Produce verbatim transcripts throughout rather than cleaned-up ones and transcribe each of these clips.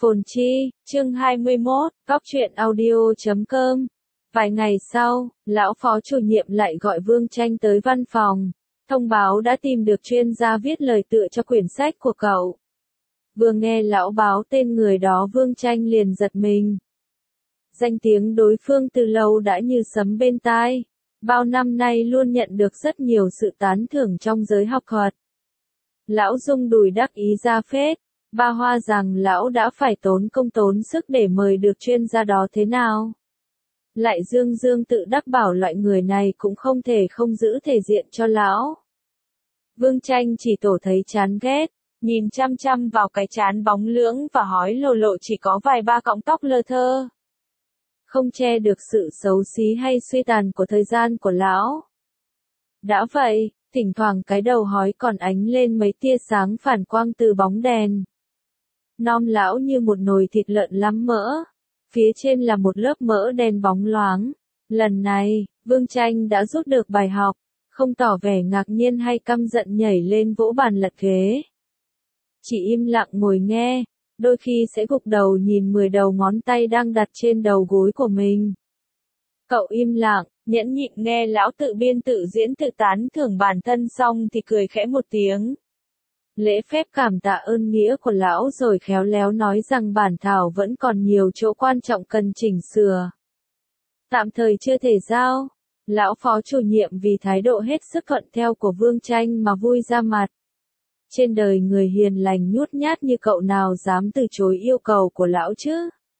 Phồn Chi, chương hai mươi mốt, góc truyện audio chấm com. Vài ngày sau, lão phó chủ nhiệm lại gọi Vương Tranh tới văn phòng, thông báo đã tìm được chuyên gia viết lời tựa cho quyển sách của cậu. Vừa nghe lão báo tên người đó, Vương Tranh liền giật mình. Danh tiếng đối phương từ lâu đã như sấm bên tai, bao năm nay luôn nhận được rất nhiều sự tán thưởng trong giới học thuật. Lão rung đùi đắc ý ra phết, ba hoa rằng lão đã phải tốn công tốn sức để mời được chuyên gia đó thế nào. Lại dương dương tự đắc bảo loại người này cũng không thể không giữ thể diện cho lão. Vương Tranh chỉ tổ thấy chán ghét, nhìn chăm chăm vào cái trán bóng lưỡng và hói lồ lộ chỉ có vài ba cọng tóc lơ thơ. Không che được sự xấu xí hay suy tàn của thời gian của lão. Đã vậy, thỉnh thoảng cái đầu hói còn ánh lên mấy tia sáng phản quang từ bóng đèn. Nom lão như một nồi thịt lợn lắm mỡ, phía trên là một lớp mỡ đen bóng loáng. Lần này, Vương Tranh đã rút được bài học, không tỏ vẻ ngạc nhiên hay căm giận nhảy lên vỗ bàn lật ghế. Chỉ im lặng ngồi nghe, đôi khi sẽ gục đầu nhìn mười đầu ngón tay đang đặt trên đầu gối của mình. Cậu im lặng, nhẫn nhịn nghe lão tự biên tự diễn tự tán thưởng bản thân xong thì cười khẽ một tiếng. Lễ phép cảm tạ ơn nghĩa của lão rồi khéo léo nói rằng bản thảo vẫn còn nhiều chỗ quan trọng cần chỉnh sửa. Tạm thời chưa thể giao. Lão phó chủ nhiệm vì thái độ hết sức thuận theo của Vương Tranh mà vui ra mặt. Trên đời người hiền lành nhút nhát như cậu nào dám từ chối yêu cầu của lão chứ?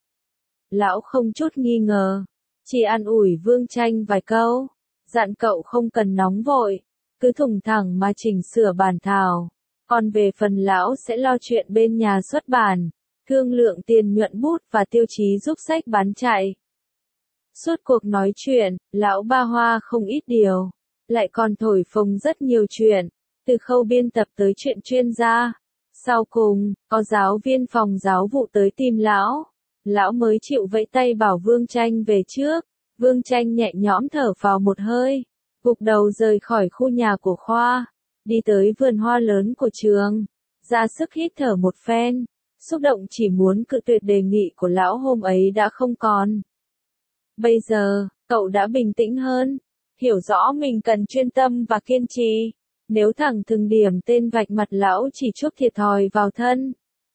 Lão không chút nghi ngờ, chỉ an ủi Vương Tranh vài câu, dặn cậu không cần nóng vội, cứ thùng thẳng mà chỉnh sửa bản thảo. Còn về phần lão sẽ lo chuyện bên nhà xuất bản, thương lượng tiền nhuận bút và tiêu chí giúp sách bán chạy. Suốt cuộc nói chuyện, lão ba hoa không ít điều, lại còn thổi phồng rất nhiều chuyện, từ khâu biên tập tới chuyện chuyên gia. Sau cùng, có giáo viên phòng giáo vụ tới tìm lão, lão mới chịu vẫy tay bảo Vương Tranh về trước. Vương Tranh nhẹ nhõm thở phào một hơi, gục đầu rời khỏi khu nhà của khoa, đi tới vườn hoa lớn của trường, ra sức hít thở một phen, xúc động chỉ muốn cự tuyệt đề nghị của lão hôm ấy đã không còn. Bây giờ, cậu đã bình tĩnh hơn, hiểu rõ mình cần chuyên tâm và kiên trì, nếu thẳng thừng điểm tên vạch mặt lão chỉ chuốc thiệt thòi vào thân.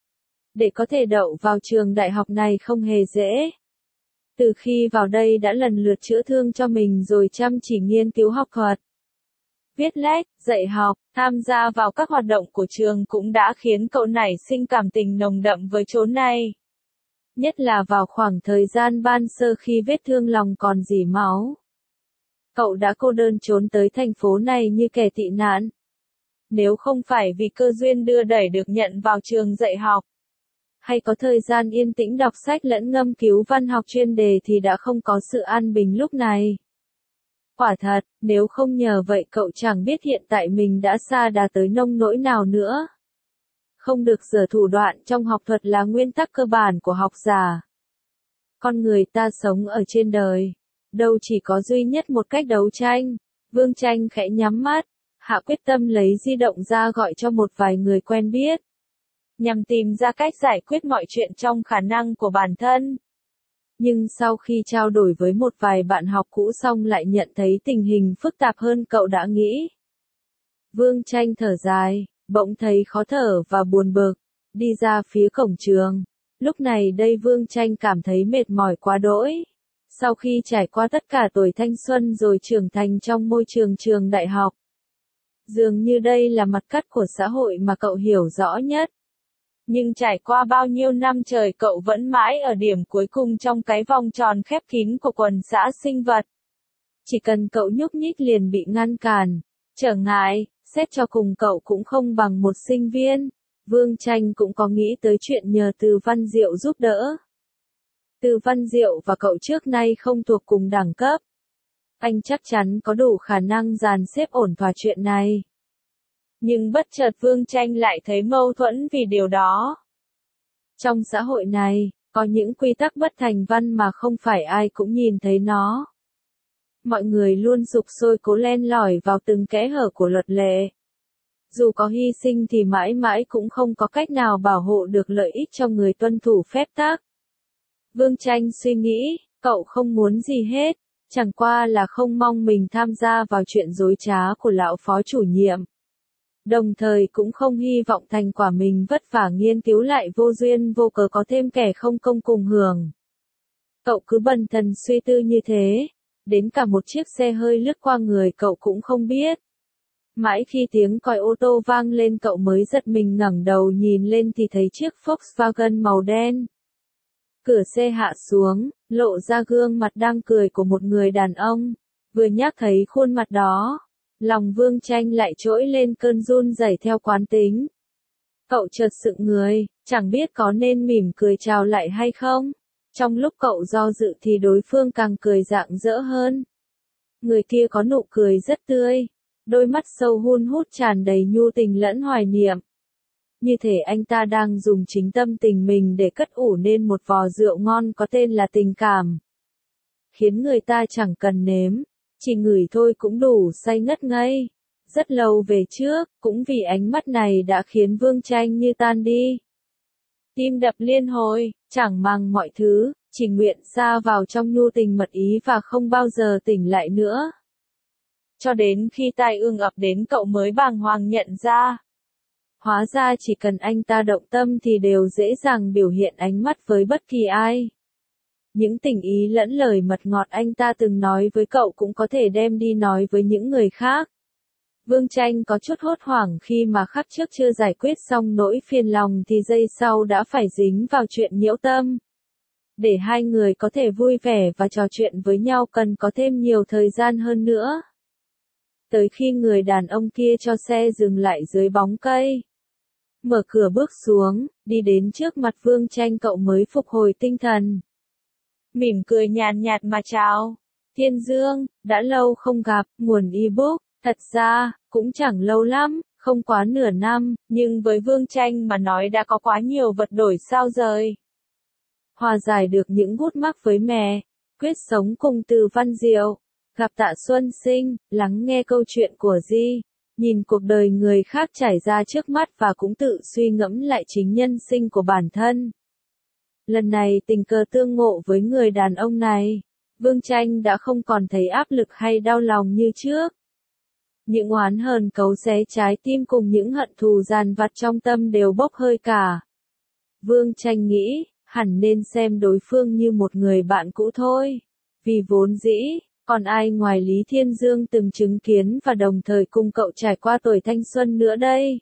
Để có thể đậu vào trường đại học này không hề dễ. Từ khi vào đây đã lần lượt chữa thương cho mình rồi chăm chỉ nghiên cứu học thuật. Viết lách, dạy học, tham gia vào các hoạt động của trường cũng đã khiến cậu nảy sinh cảm tình nồng đậm với chỗ này. Nhất là vào khoảng thời gian ban sơ khi vết thương lòng còn rỉ máu. Cậu đã cô đơn trốn tới thành phố này như kẻ tị nạn. Nếu không phải vì cơ duyên đưa đẩy được nhận vào trường dạy học, hay có thời gian yên tĩnh đọc sách lẫn ngâm cứu văn học chuyên đề thì đã không có sự an bình lúc này. Quả thật, nếu không nhờ vậy cậu chẳng biết hiện tại mình đã xa đà tới nông nỗi nào nữa. Không được giở thủ đoạn trong học thuật là nguyên tắc cơ bản của học giả. Con người ta sống ở trên đời, đâu chỉ có duy nhất một cách đấu tranh. Vương Tranh khẽ nhắm mắt, hạ quyết tâm lấy di động ra gọi cho một vài người quen biết, nhằm tìm ra cách giải quyết mọi chuyện trong khả năng của bản thân. Nhưng sau khi trao đổi với một vài bạn học cũ xong lại nhận thấy tình hình phức tạp hơn cậu đã nghĩ. Vương Tranh thở dài, bỗng thấy khó thở và buồn bực, đi ra phía cổng trường. Lúc này đây Vương Tranh cảm thấy mệt mỏi quá đỗi. Sau khi trải qua tất cả tuổi thanh xuân rồi trưởng thành trong môi trường trường đại học. Dường như đây là mặt cắt của xã hội mà cậu hiểu rõ nhất. Nhưng trải qua bao nhiêu năm trời cậu vẫn mãi ở điểm cuối cùng trong cái vòng tròn khép kín của quần xã sinh vật. Chỉ cần cậu nhúc nhích liền bị ngăn cản, trở ngại, xét cho cùng cậu cũng không bằng một sinh viên. Vương Tranh cũng có nghĩ tới chuyện nhờ Từ Văn Diệu giúp đỡ. Từ Văn Diệu và cậu trước nay không thuộc cùng đẳng cấp. Anh chắc chắn có đủ khả năng dàn xếp ổn thỏa chuyện này. Nhưng bất chợt Vương Tranh lại thấy mâu thuẫn vì điều đó. Trong xã hội này, có những quy tắc bất thành văn mà không phải ai cũng nhìn thấy nó. Mọi người luôn sục sôi cố len lỏi vào từng kẽ hở của luật lệ. Dù có hy sinh thì mãi mãi cũng không có cách nào bảo hộ được lợi ích cho người tuân thủ phép tắc. Vương Tranh suy nghĩ, cậu không muốn gì hết, chẳng qua là không mong mình tham gia vào chuyện dối trá của lão phó chủ nhiệm. Đồng thời cũng không hy vọng thành quả mình vất vả nghiên cứu lại vô duyên vô cớ có thêm kẻ không công cùng hưởng. Cậu cứ bần thần suy tư như thế, đến cả một chiếc xe hơi lướt qua người cậu cũng không biết. Mãi khi tiếng còi ô tô vang lên cậu mới giật mình ngẩng đầu nhìn lên thì thấy chiếc Volkswagen màu đen. Cửa xe hạ xuống, lộ ra gương mặt đang cười của một người đàn ông. Vừa nhắc thấy khuôn mặt đó, lòng Vương Tranh lại trỗi lên cơn run rẩy theo quán tính. Cậu chợt sững người, chẳng biết có nên mỉm cười chào lại hay không. Trong lúc cậu do dự thì đối phương càng cười rạng rỡ hơn. Người kia có nụ cười rất tươi, đôi mắt sâu hun hút tràn đầy nhu tình lẫn hoài niệm. Như thể anh ta đang dùng chính tâm tình mình để cất ủ nên một vò rượu ngon có tên là tình cảm. Khiến người ta chẳng cần nếm, chỉ ngửi thôi cũng đủ say ngất ngây. Rất lâu về trước, cũng vì ánh mắt này đã khiến Vương Tranh như tan đi. Tim đập liên hồi, chẳng màng mọi thứ, chỉ nguyện sa vào trong nhu tình mật ý và không bao giờ tỉnh lại nữa. Cho đến khi tai ương ập đến cậu mới bàng hoàng nhận ra. Hóa ra chỉ cần anh ta động tâm thì đều dễ dàng biểu hiện ánh mắt với bất kỳ ai. Những tình ý lẫn lời mật ngọt anh ta từng nói với cậu cũng có thể đem đi nói với những người khác. Vương Tranh có chút hốt hoảng khi mà khắc trước chưa giải quyết xong nỗi phiền lòng thì giây sau đã phải dính vào chuyện nhiễu tâm. Để hai người có thể vui vẻ và trò chuyện với nhau cần có thêm nhiều thời gian hơn nữa. Tới khi người đàn ông kia cho xe dừng lại dưới bóng cây. Mở cửa bước xuống, đi đến trước mặt Vương Tranh cậu mới phục hồi tinh thần. Mỉm cười nhàn nhạt mà chào. Thiên Dương, đã lâu không gặp, nguồn ebook, thật ra, cũng chẳng lâu lắm, không quá nửa năm, nhưng với Vương Tranh mà nói đã có quá nhiều vật đổi sao rời. Hòa giải được những gút mắc với mẹ, quyết sống cùng Từ Văn Diệu, gặp Tạ Xuân Sinh, lắng nghe câu chuyện của Di, nhìn cuộc đời người khác trải ra trước mắt và cũng tự suy ngẫm lại chính nhân sinh của bản thân. Lần này tình cờ tương ngộ với người đàn ông này, Vương Tranh đã không còn thấy áp lực hay đau lòng như trước. Những oán hờn cấu xé trái tim cùng những hận thù dằn vặt trong tâm đều bốc hơi cả. Vương Tranh nghĩ, hẳn nên xem đối phương như một người bạn cũ thôi. Vì vốn dĩ, còn ai ngoài Lý Thiên Dương từng chứng kiến và đồng thời cùng cậu trải qua tuổi thanh xuân nữa đây.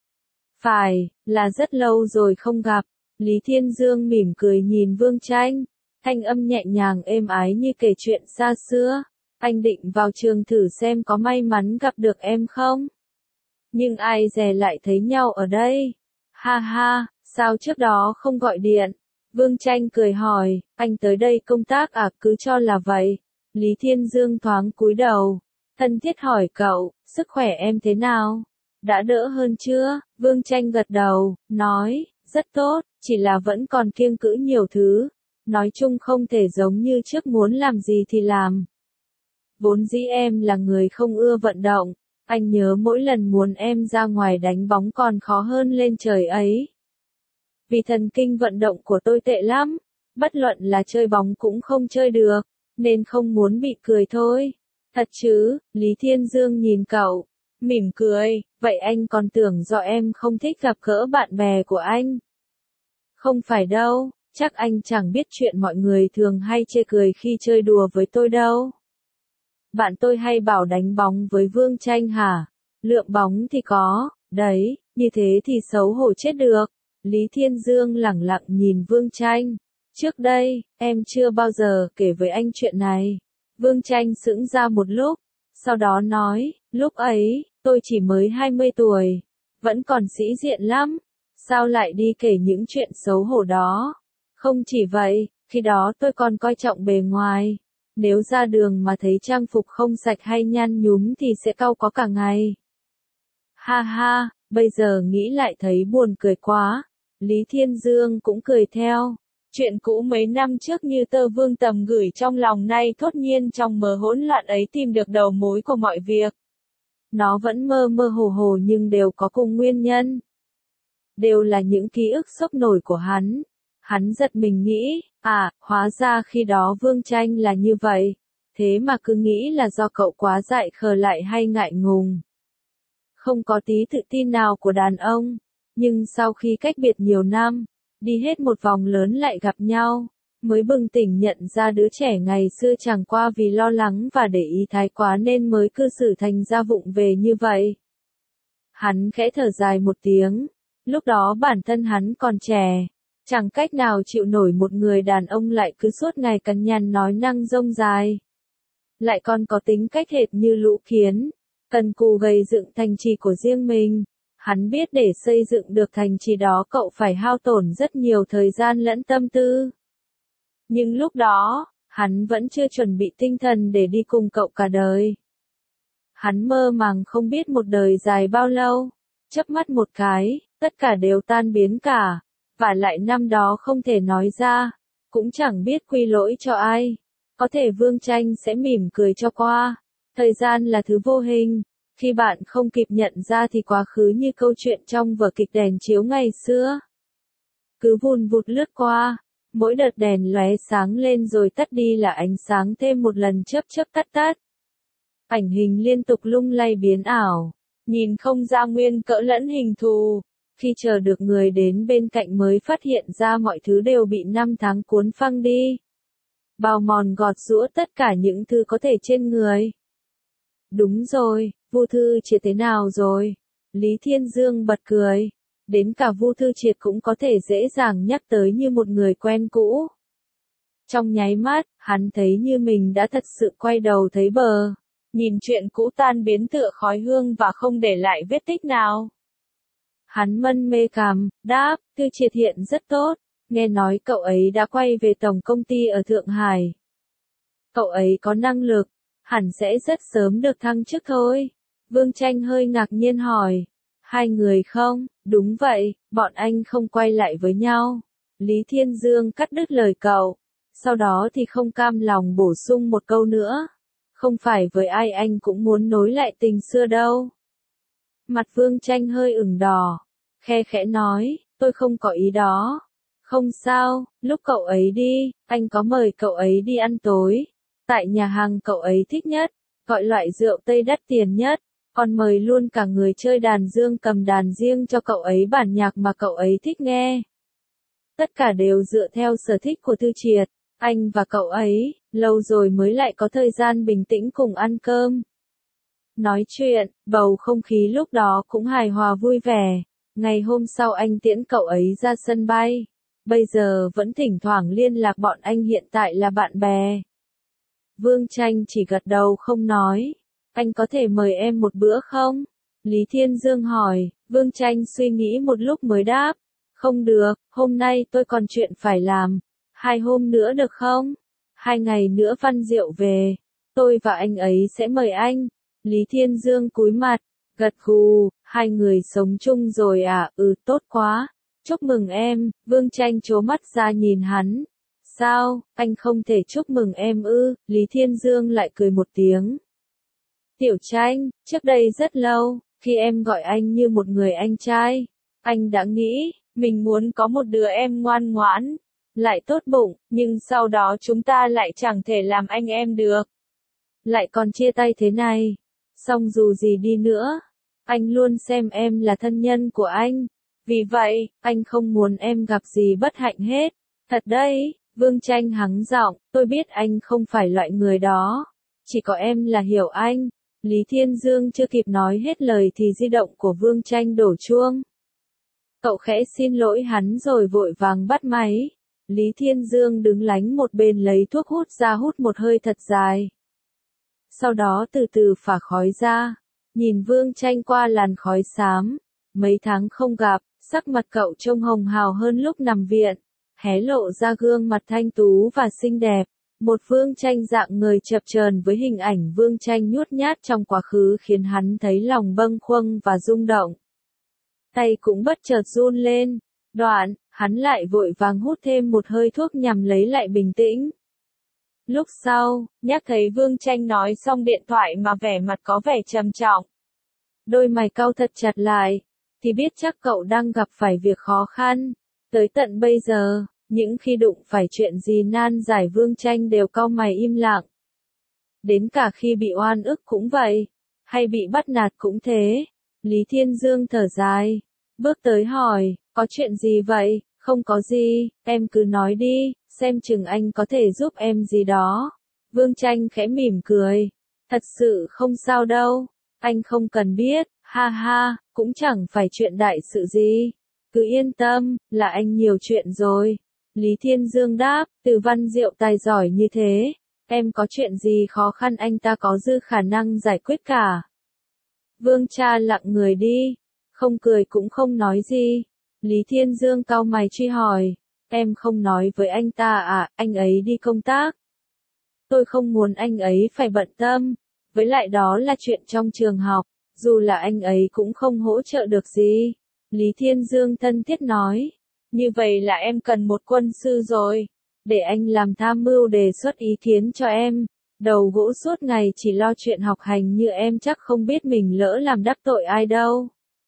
Phải, là rất lâu rồi không gặp. Lý Thiên Dương mỉm cười nhìn Vương Tranh, thanh âm nhẹ nhàng êm ái như kể chuyện xa xưa. Anh định vào trường thử xem có may mắn gặp được em không? Nhưng ai dè lại thấy nhau ở đây. Ha ha, sao trước đó không gọi điện? Vương Tranh cười hỏi, anh tới đây công tác à, cứ cho là vậy. Lý Thiên Dương thoáng cúi đầu, thân thiết hỏi cậu, sức khỏe em thế nào? Đã đỡ hơn chưa? Vương Tranh gật đầu, nói, rất tốt, chỉ là vẫn còn kiêng cữ nhiều thứ. Nói chung không thể giống như trước muốn làm gì thì làm. Vốn dĩ em là người không ưa vận động, anh nhớ mỗi lần muốn em ra ngoài đánh bóng còn khó hơn lên trời ấy. Vì thần kinh vận động của tôi tệ lắm, bất luận là chơi bóng cũng không chơi được, nên không muốn bị cười thôi. Thật chứ, Lý Thiên Dương nhìn cậu, mỉm cười, vậy anh còn tưởng do em không thích gặp gỡ bạn bè của anh. Không phải đâu, chắc anh chẳng biết chuyện mọi người thường hay chê cười khi chơi đùa với tôi đâu. Bạn tôi hay bảo đánh bóng với Vương Tranh hả? Lượng bóng thì có, đấy, như thế thì xấu hổ chết được. Lý Thiên Dương lẳng lặng nhìn Vương Tranh. Trước đây, em chưa bao giờ kể với anh chuyện này. Vương Tranh sững ra một lúc, sau đó nói, lúc ấy, tôi chỉ mới hai mươi tuổi, vẫn còn sĩ diện lắm. Sao lại đi kể những chuyện xấu hổ đó? Không chỉ vậy, khi đó tôi còn coi trọng bề ngoài. Nếu ra đường mà thấy trang phục không sạch hay nhăn nhúm thì sẽ cau có cả ngày. Ha ha, bây giờ nghĩ lại thấy buồn cười quá. Lý Thiên Dương cũng cười theo. Chuyện cũ mấy năm trước như tơ vương tầm gửi trong lòng nay thốt nhiên trong mớ hỗn loạn ấy tìm được đầu mối của mọi việc. Nó vẫn mơ mơ hồ hồ nhưng đều có cùng nguyên nhân. Đều là những ký ức sốc nổi của hắn. Hắn giật mình nghĩ, à, hóa ra khi đó Vương Tranh là như vậy. Thế mà cứ nghĩ là do cậu quá dại khờ lại hay ngại ngùng. Không có tí tự tin nào của đàn ông. Nhưng sau khi cách biệt nhiều năm, đi hết một vòng lớn lại gặp nhau, mới bừng tỉnh nhận ra đứa trẻ ngày xưa chẳng qua vì lo lắng và để ý thái quá nên mới cư xử thành ra vụng về như vậy. Hắn khẽ thở dài một tiếng, lúc đó bản thân hắn còn trẻ, chẳng cách nào chịu nổi một người đàn ông lại cứ suốt ngày cằn nhằn nói năng rông dài. Lại còn có tính cách hệt như lũ kiến, cần cù gầy dựng thành trì của riêng mình. Hắn biết để xây dựng được thành trì đó cậu phải hao tổn rất nhiều thời gian lẫn tâm tư. Nhưng lúc đó, hắn vẫn chưa chuẩn bị tinh thần để đi cùng cậu cả đời. Hắn mơ màng không biết một đời dài bao lâu, chớp mắt một cái, tất cả đều tan biến cả, và lại năm đó không thể nói ra, cũng chẳng biết quy lỗi cho ai. Có thể Vương Tranh sẽ mỉm cười cho qua. Thời gian là thứ vô hình. Khi bạn không kịp nhận ra thì quá khứ như câu chuyện trong vở kịch đèn chiếu ngày xưa. Cứ vùn vụt lướt qua, mỗi đợt đèn lóe sáng lên rồi tắt đi là ánh sáng thêm một lần chớp chớp tắt tắt. Ảnh hình liên tục lung lay biến ảo, nhìn không ra nguyên cỡ lẫn hình thù. Khi chờ được người đến bên cạnh mới phát hiện ra mọi thứ đều bị năm tháng cuốn phăng đi. Bào mòn gọt giũa tất cả những thứ có thể trên người. Đúng rồi, Vu Thư Triệt thế nào rồi? Lý Thiên Dương bật cười. Đến cả Vu Thư Triệt cũng có thể dễ dàng nhắc tới như một người quen cũ. Trong nháy mắt, hắn thấy như mình đã thật sự quay đầu thấy bờ. Nhìn chuyện cũ tan biến tựa khói hương và không để lại vết tích nào. Hắn mân mê cằm, đáp, Thư Triệt hiện rất tốt. Nghe nói cậu ấy đã quay về tổng công ty ở Thượng Hải. Cậu ấy có năng lực, hẳn sẽ rất sớm được thăng chức thôi. Vương Tranh hơi ngạc nhiên hỏi. Hai người không? Đúng vậy, bọn anh không quay lại với nhau. Lý Thiên Dương cắt đứt lời cậu. Sau đó thì không cam lòng bổ sung một câu nữa. Không phải với ai anh cũng muốn nối lại tình xưa đâu. Mặt Vương Tranh hơi ửng đỏ. Khe khẽ nói, tôi không có ý đó. Không sao, lúc cậu ấy đi, anh có mời cậu ấy đi ăn tối. Tại nhà hàng cậu ấy thích nhất, gọi loại rượu Tây đắt tiền nhất, còn mời luôn cả người chơi đàn dương cầm đàn riêng cho cậu ấy bản nhạc mà cậu ấy thích nghe. Tất cả đều dựa theo sở thích của Thư Triệt, anh và cậu ấy, lâu rồi mới lại có thời gian bình tĩnh cùng ăn cơm. Nói chuyện, bầu không khí lúc đó cũng hài hòa vui vẻ. Ngày hôm sau anh tiễn cậu ấy ra sân bay. Bây giờ vẫn thỉnh thoảng liên lạc bọn anh hiện tại là bạn bè. Vương Tranh chỉ gật đầu không nói. Anh có thể mời em một bữa không? Lý Thiên Dương hỏi. Vương Tranh suy nghĩ một lúc mới đáp. Không được, hôm nay tôi còn chuyện phải làm. Hai hôm nữa được không? Hai ngày nữa Văn Diệu về. Tôi và anh ấy sẽ mời anh. Lý Thiên Dương cúi mặt, gật gù, hai người sống chung rồi à, ừ tốt quá. Chúc mừng em, Vương Tranh trố mắt ra nhìn hắn. Sao, anh không thể chúc mừng em ư? Lý Thiên Dương lại cười một tiếng. Tiểu Tranh, trước đây rất lâu, khi em gọi anh như một người anh trai, anh đã nghĩ, mình muốn có một đứa em ngoan ngoãn, lại tốt bụng, nhưng sau đó chúng ta lại chẳng thể làm anh em được. Lại còn chia tay thế này. Xong dù gì đi nữa, anh luôn xem em là thân nhân của anh. Vì vậy, anh không muốn em gặp gì bất hạnh hết. Thật đấy, Vương Tranh hắng giọng, tôi biết anh không phải loại người đó. Chỉ có em là hiểu anh. Lý Thiên Dương chưa kịp nói hết lời thì di động của Vương Tranh đổ chuông. Cậu khẽ xin lỗi hắn rồi vội vàng bắt máy. Lý Thiên Dương đứng lánh một bên lấy thuốc hút ra hút một hơi thật dài. Sau đó từ từ phả khói ra. Nhìn Vương Tranh qua làn khói xám. Mấy tháng không gặp, sắc mặt cậu trông hồng hào hơn lúc nằm viện. Hé lộ ra gương mặt thanh tú và xinh đẹp. Một Vương Tranh dạng người chập chờn với hình ảnh Vương Tranh nhút nhát trong quá khứ khiến hắn thấy lòng bâng khuâng và rung động. Tay cũng bất chợt run lên. Đoạn, hắn lại vội vàng hút thêm một hơi thuốc nhằm lấy lại bình tĩnh. Lúc sau, nhắc thấy Vương Tranh nói xong điện thoại mà vẻ mặt có vẻ trầm trọng. Đôi mày cau thật chặt lại, thì biết chắc cậu đang gặp phải việc khó khăn. Tới tận bây giờ, những khi đụng phải chuyện gì nan giải Vương Tranh đều cau mày im lặng. Đến cả khi bị oan ức cũng vậy, hay bị bắt nạt cũng thế. Lý Thiên Dương thở dài, bước tới hỏi, có chuyện gì vậy? Không có gì, em cứ nói đi, xem chừng anh có thể giúp em gì đó. Vương Tranh khẽ mỉm cười, thật sự không sao đâu, anh không cần biết, ha ha, cũng chẳng phải chuyện đại sự gì. Cứ yên tâm, là anh nhiều chuyện rồi. Lý Thiên Dương đáp, Từ Văn Diệu tài giỏi như thế, em có chuyện gì khó khăn anh ta có dư khả năng giải quyết cả. Vương Cha lặng người đi, không cười cũng không nói gì. Lý Thiên Dương cau mày truy hỏi, em không nói với anh ta à, anh ấy đi công tác. Tôi không muốn anh ấy phải bận tâm, với lại đó là chuyện trong trường học, dù là anh ấy cũng không hỗ trợ được gì. Lý Thiên Dương thân thiết nói, như vậy là em cần một quân sư rồi, để anh làm tham mưu đề xuất ý kiến cho em. Đầu gỗ suốt ngày chỉ lo chuyện học hành như em chắc không biết mình lỡ làm đắc tội ai đâu.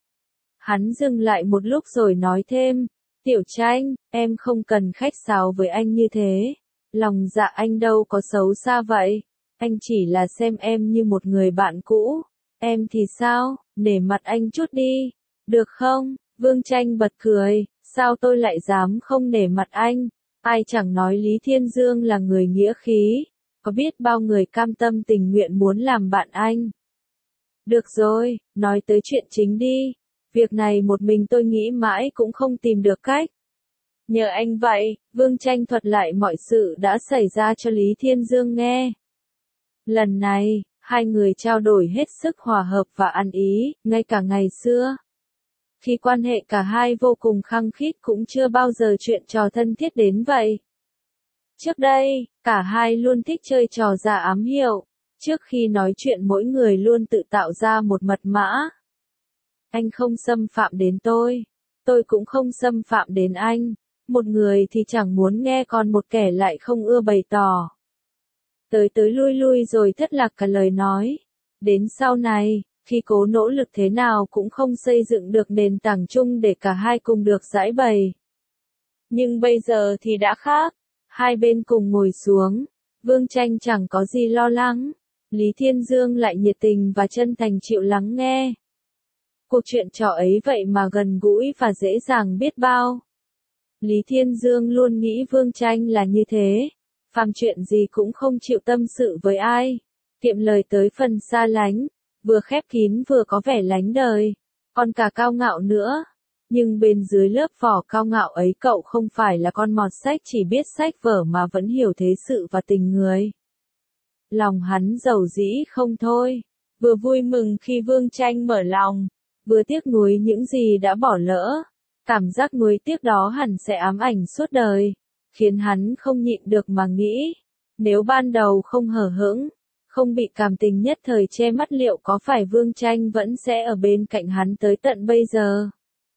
Hắn dừng lại một lúc rồi nói thêm, Tiểu Tranh, em không cần khách sáo với anh như thế. Lòng dạ anh đâu có xấu xa vậy. Anh chỉ là xem em như một người bạn cũ. Em thì sao, nể mặt anh chút đi. Được không? Vương Tranh bật cười, sao tôi lại dám không nể mặt anh? Ai chẳng nói Lý Thiên Dương là người nghĩa khí. Có biết bao người cam tâm tình nguyện muốn làm bạn anh. Được rồi, nói tới chuyện chính đi. Việc này một mình tôi nghĩ mãi cũng không tìm được cách. Nhờ anh vậy, Vương Tranh thuật lại mọi sự đã xảy ra cho Lý Thiên Dương nghe. Lần này, hai người trao đổi hết sức hòa hợp và ăn ý, ngay cả ngày xưa. Khi quan hệ cả hai vô cùng khăng khít cũng chưa bao giờ chuyện trò thân thiết đến vậy. Trước đây, cả hai luôn thích chơi trò giả ám hiệu. Trước khi nói chuyện mỗi người luôn tự tạo ra một mật mã. Anh không xâm phạm đến tôi. Tôi cũng không xâm phạm đến anh. Một người thì chẳng muốn nghe còn một kẻ lại không ưa bày tỏ. Tới tới lui lui rồi thất lạc cả lời nói. Đến sau này, khi cố nỗ lực thế nào cũng không xây dựng được nền tảng chung để cả hai cùng được giải bày. Nhưng bây giờ thì đã khác. Hai bên cùng ngồi xuống. Vương Tranh chẳng có gì lo lắng. Lý Thiên Dương lại nhiệt tình và chân thành chịu lắng nghe. Cuộc chuyện trò ấy vậy mà gần gũi và dễ dàng biết bao. Lý Thiên Dương luôn nghĩ Vương Tranh là như thế. Phàm chuyện gì cũng không chịu tâm sự với ai. Kiệm lời tới phần xa lánh. Vừa khép kín vừa có vẻ lánh đời. Còn cả cao ngạo nữa. Nhưng bên dưới lớp vỏ cao ngạo ấy cậu không phải là con mọt sách chỉ biết sách vở mà vẫn hiểu thế sự và tình người. Lòng hắn dầu dĩ không thôi. Vừa vui mừng khi Vương Tranh mở lòng. Vừa tiếc nuối những gì đã bỏ lỡ. Cảm giác nuối tiếc đó hẳn sẽ ám ảnh suốt đời. Khiến hắn không nhịn được mà nghĩ. Nếu ban đầu không hờ hững. Không bị cảm tình nhất thời che mắt liệu có phải Vương Tranh vẫn sẽ ở bên cạnh hắn tới tận bây giờ.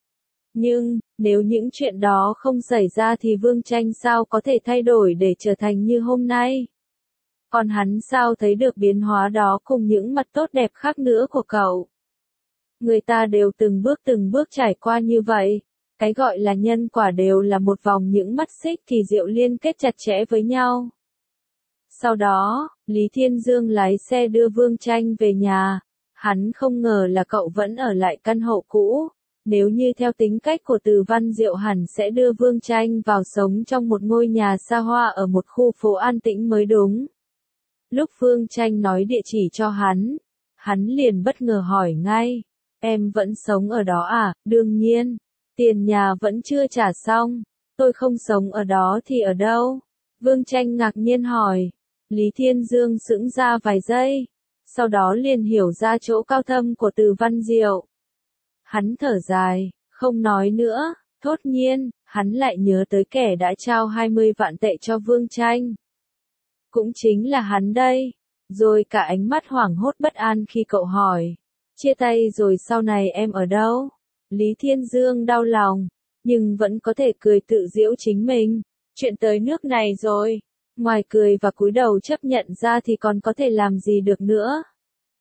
Nhưng, nếu những chuyện đó không xảy ra thì Vương Tranh sao có thể thay đổi để trở thành như hôm nay? Còn hắn sao thấy được biến hóa đó cùng những mặt tốt đẹp khác nữa của cậu? Người ta đều từng bước từng bước trải qua như vậy. Cái gọi là nhân quả đều là một vòng những mắt xích kỳ diệu liên kết chặt chẽ với nhau. Sau đó, Lý Thiên Dương lái xe đưa Vương Tranh về nhà. Hắn không ngờ là cậu vẫn ở lại căn hộ cũ. Nếu như theo tính cách của Từ Văn Diệu hẳn sẽ đưa Vương Tranh vào sống trong một ngôi nhà xa hoa ở một khu phố an tĩnh mới đúng. Lúc Vương Tranh nói địa chỉ cho hắn, hắn liền bất ngờ hỏi ngay, em vẫn sống ở đó à? Đương nhiên, tiền nhà vẫn chưa trả xong, tôi không sống ở đó thì ở đâu? Vương Tranh ngạc nhiên hỏi. Lý Thiên Dương sững ra vài giây, sau đó liền hiểu ra chỗ cao thâm của Từ Văn Diệu. Hắn thở dài, không nói nữa, thốt nhiên, hắn lại nhớ tới kẻ đã trao hai mươi vạn tệ cho Vương Tranh. Cũng chính là hắn đây, rồi cả ánh mắt hoảng hốt bất an khi cậu hỏi, chia tay rồi sau này em ở đâu? Lý Thiên Dương đau lòng, nhưng vẫn có thể cười tự giễu chính mình, chuyện tới nước này rồi, ngoài cười và cúi đầu chấp nhận ra thì còn có thể làm gì được nữa.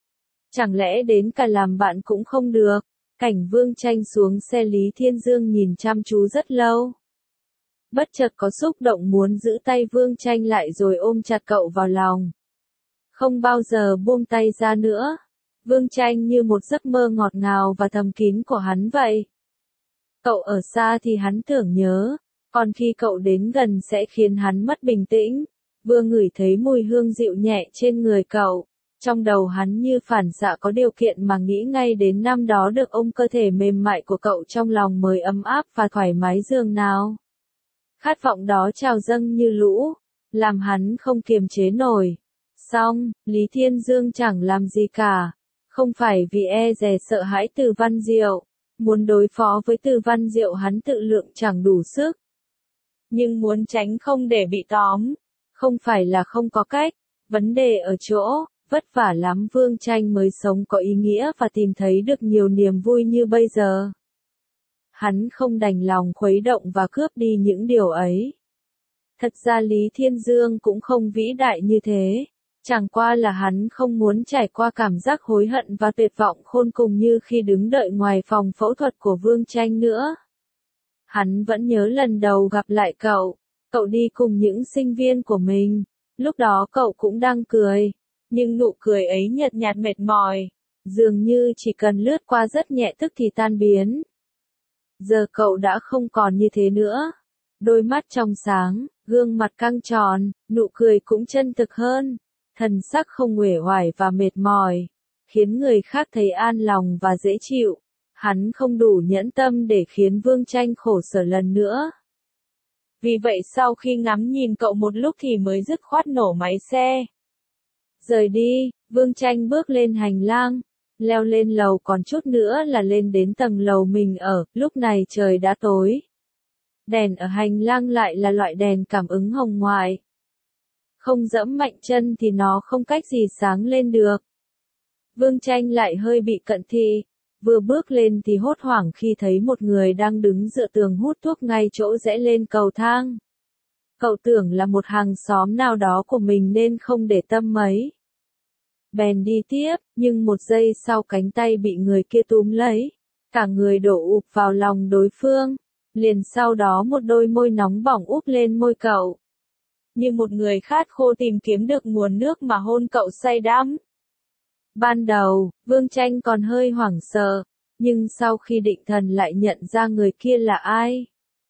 Chẳng lẽ đến cả làm bạn cũng không được? Cảnh Vương Tranh xuống xe, Lý Thiên Dương nhìn chăm chú rất lâu. Bất chợt có xúc động muốn giữ tay Vương Tranh lại rồi ôm chặt cậu vào lòng. Không bao giờ buông tay ra nữa. Vương Tranh như một giấc mơ ngọt ngào và thầm kín của hắn vậy. Cậu ở xa thì hắn tưởng nhớ, còn khi cậu đến gần sẽ khiến hắn mất bình tĩnh. Vừa ngửi thấy mùi hương dịu nhẹ trên người cậu, trong đầu hắn như phản xạ có điều kiện mà nghĩ ngay đến năm đó được ôm cơ thể mềm mại của cậu trong lòng mới ấm áp và thoải mái giường nào. Khát vọng đó trào dâng như lũ, làm hắn không kiềm chế nổi. Xong, Lý Thiên Dương chẳng làm gì cả, không phải vì e dè sợ hãi Từ Văn Diệu, muốn đối phó với Từ Văn Diệu hắn tự lượng chẳng đủ sức. Nhưng muốn tránh không để bị tóm, không phải là không có cách, vấn đề ở chỗ, vất vả lắm Vương Tranh mới sống có ý nghĩa và tìm thấy được nhiều niềm vui như bây giờ. Hắn không đành lòng khuấy động và cướp đi những điều ấy. Thật ra Lý Thiên Dương cũng không vĩ đại như thế, chẳng qua là hắn không muốn trải qua cảm giác hối hận và tuyệt vọng khôn cùng như khi đứng đợi ngoài phòng phẫu thuật của Vương Tranh nữa. Hắn vẫn nhớ lần đầu gặp lại cậu, cậu đi cùng những sinh viên của mình, lúc đó cậu cũng đang cười, nhưng nụ cười ấy nhợt nhạt mệt mỏi, dường như chỉ cần lướt qua rất nhẹ tức thì tan biến. Giờ cậu đã không còn như thế nữa. Đôi mắt trong sáng, gương mặt căng tròn, nụ cười cũng chân thực hơn, thần sắc không uể oải và mệt mỏi, khiến người khác thấy an lòng và dễ chịu. Hắn không đủ nhẫn tâm để khiến Vương Tranh khổ sở lần nữa. Vì vậy sau khi ngắm nhìn cậu một lúc thì mới dứt khoát nổ máy xe. Rời đi, Vương Tranh bước lên hành lang, leo lên lầu, còn chút nữa là lên đến tầng lầu mình ở, lúc này trời đã tối. Đèn ở hành lang lại là loại đèn cảm ứng hồng ngoại. Không dẫm mạnh chân thì nó không cách gì sáng lên được. Vương Tranh lại hơi bị cận thị, vừa bước lên thì hốt hoảng khi thấy một người đang đứng dựa tường hút thuốc ngay chỗ rẽ lên cầu thang. Cậu tưởng là một hàng xóm nào đó của mình nên không để tâm mấy. Bèn đi tiếp, nhưng một giây sau cánh tay bị người kia túm lấy, cả người đổ ụp vào lòng đối phương, liền sau đó một đôi môi nóng bỏng úp lên môi cậu. Như một người khát khô tìm kiếm được nguồn nước mà hôn cậu say đắm. Ban đầu, Vương Tranh còn hơi hoảng sợ, nhưng sau khi định thần lại nhận ra người kia là ai.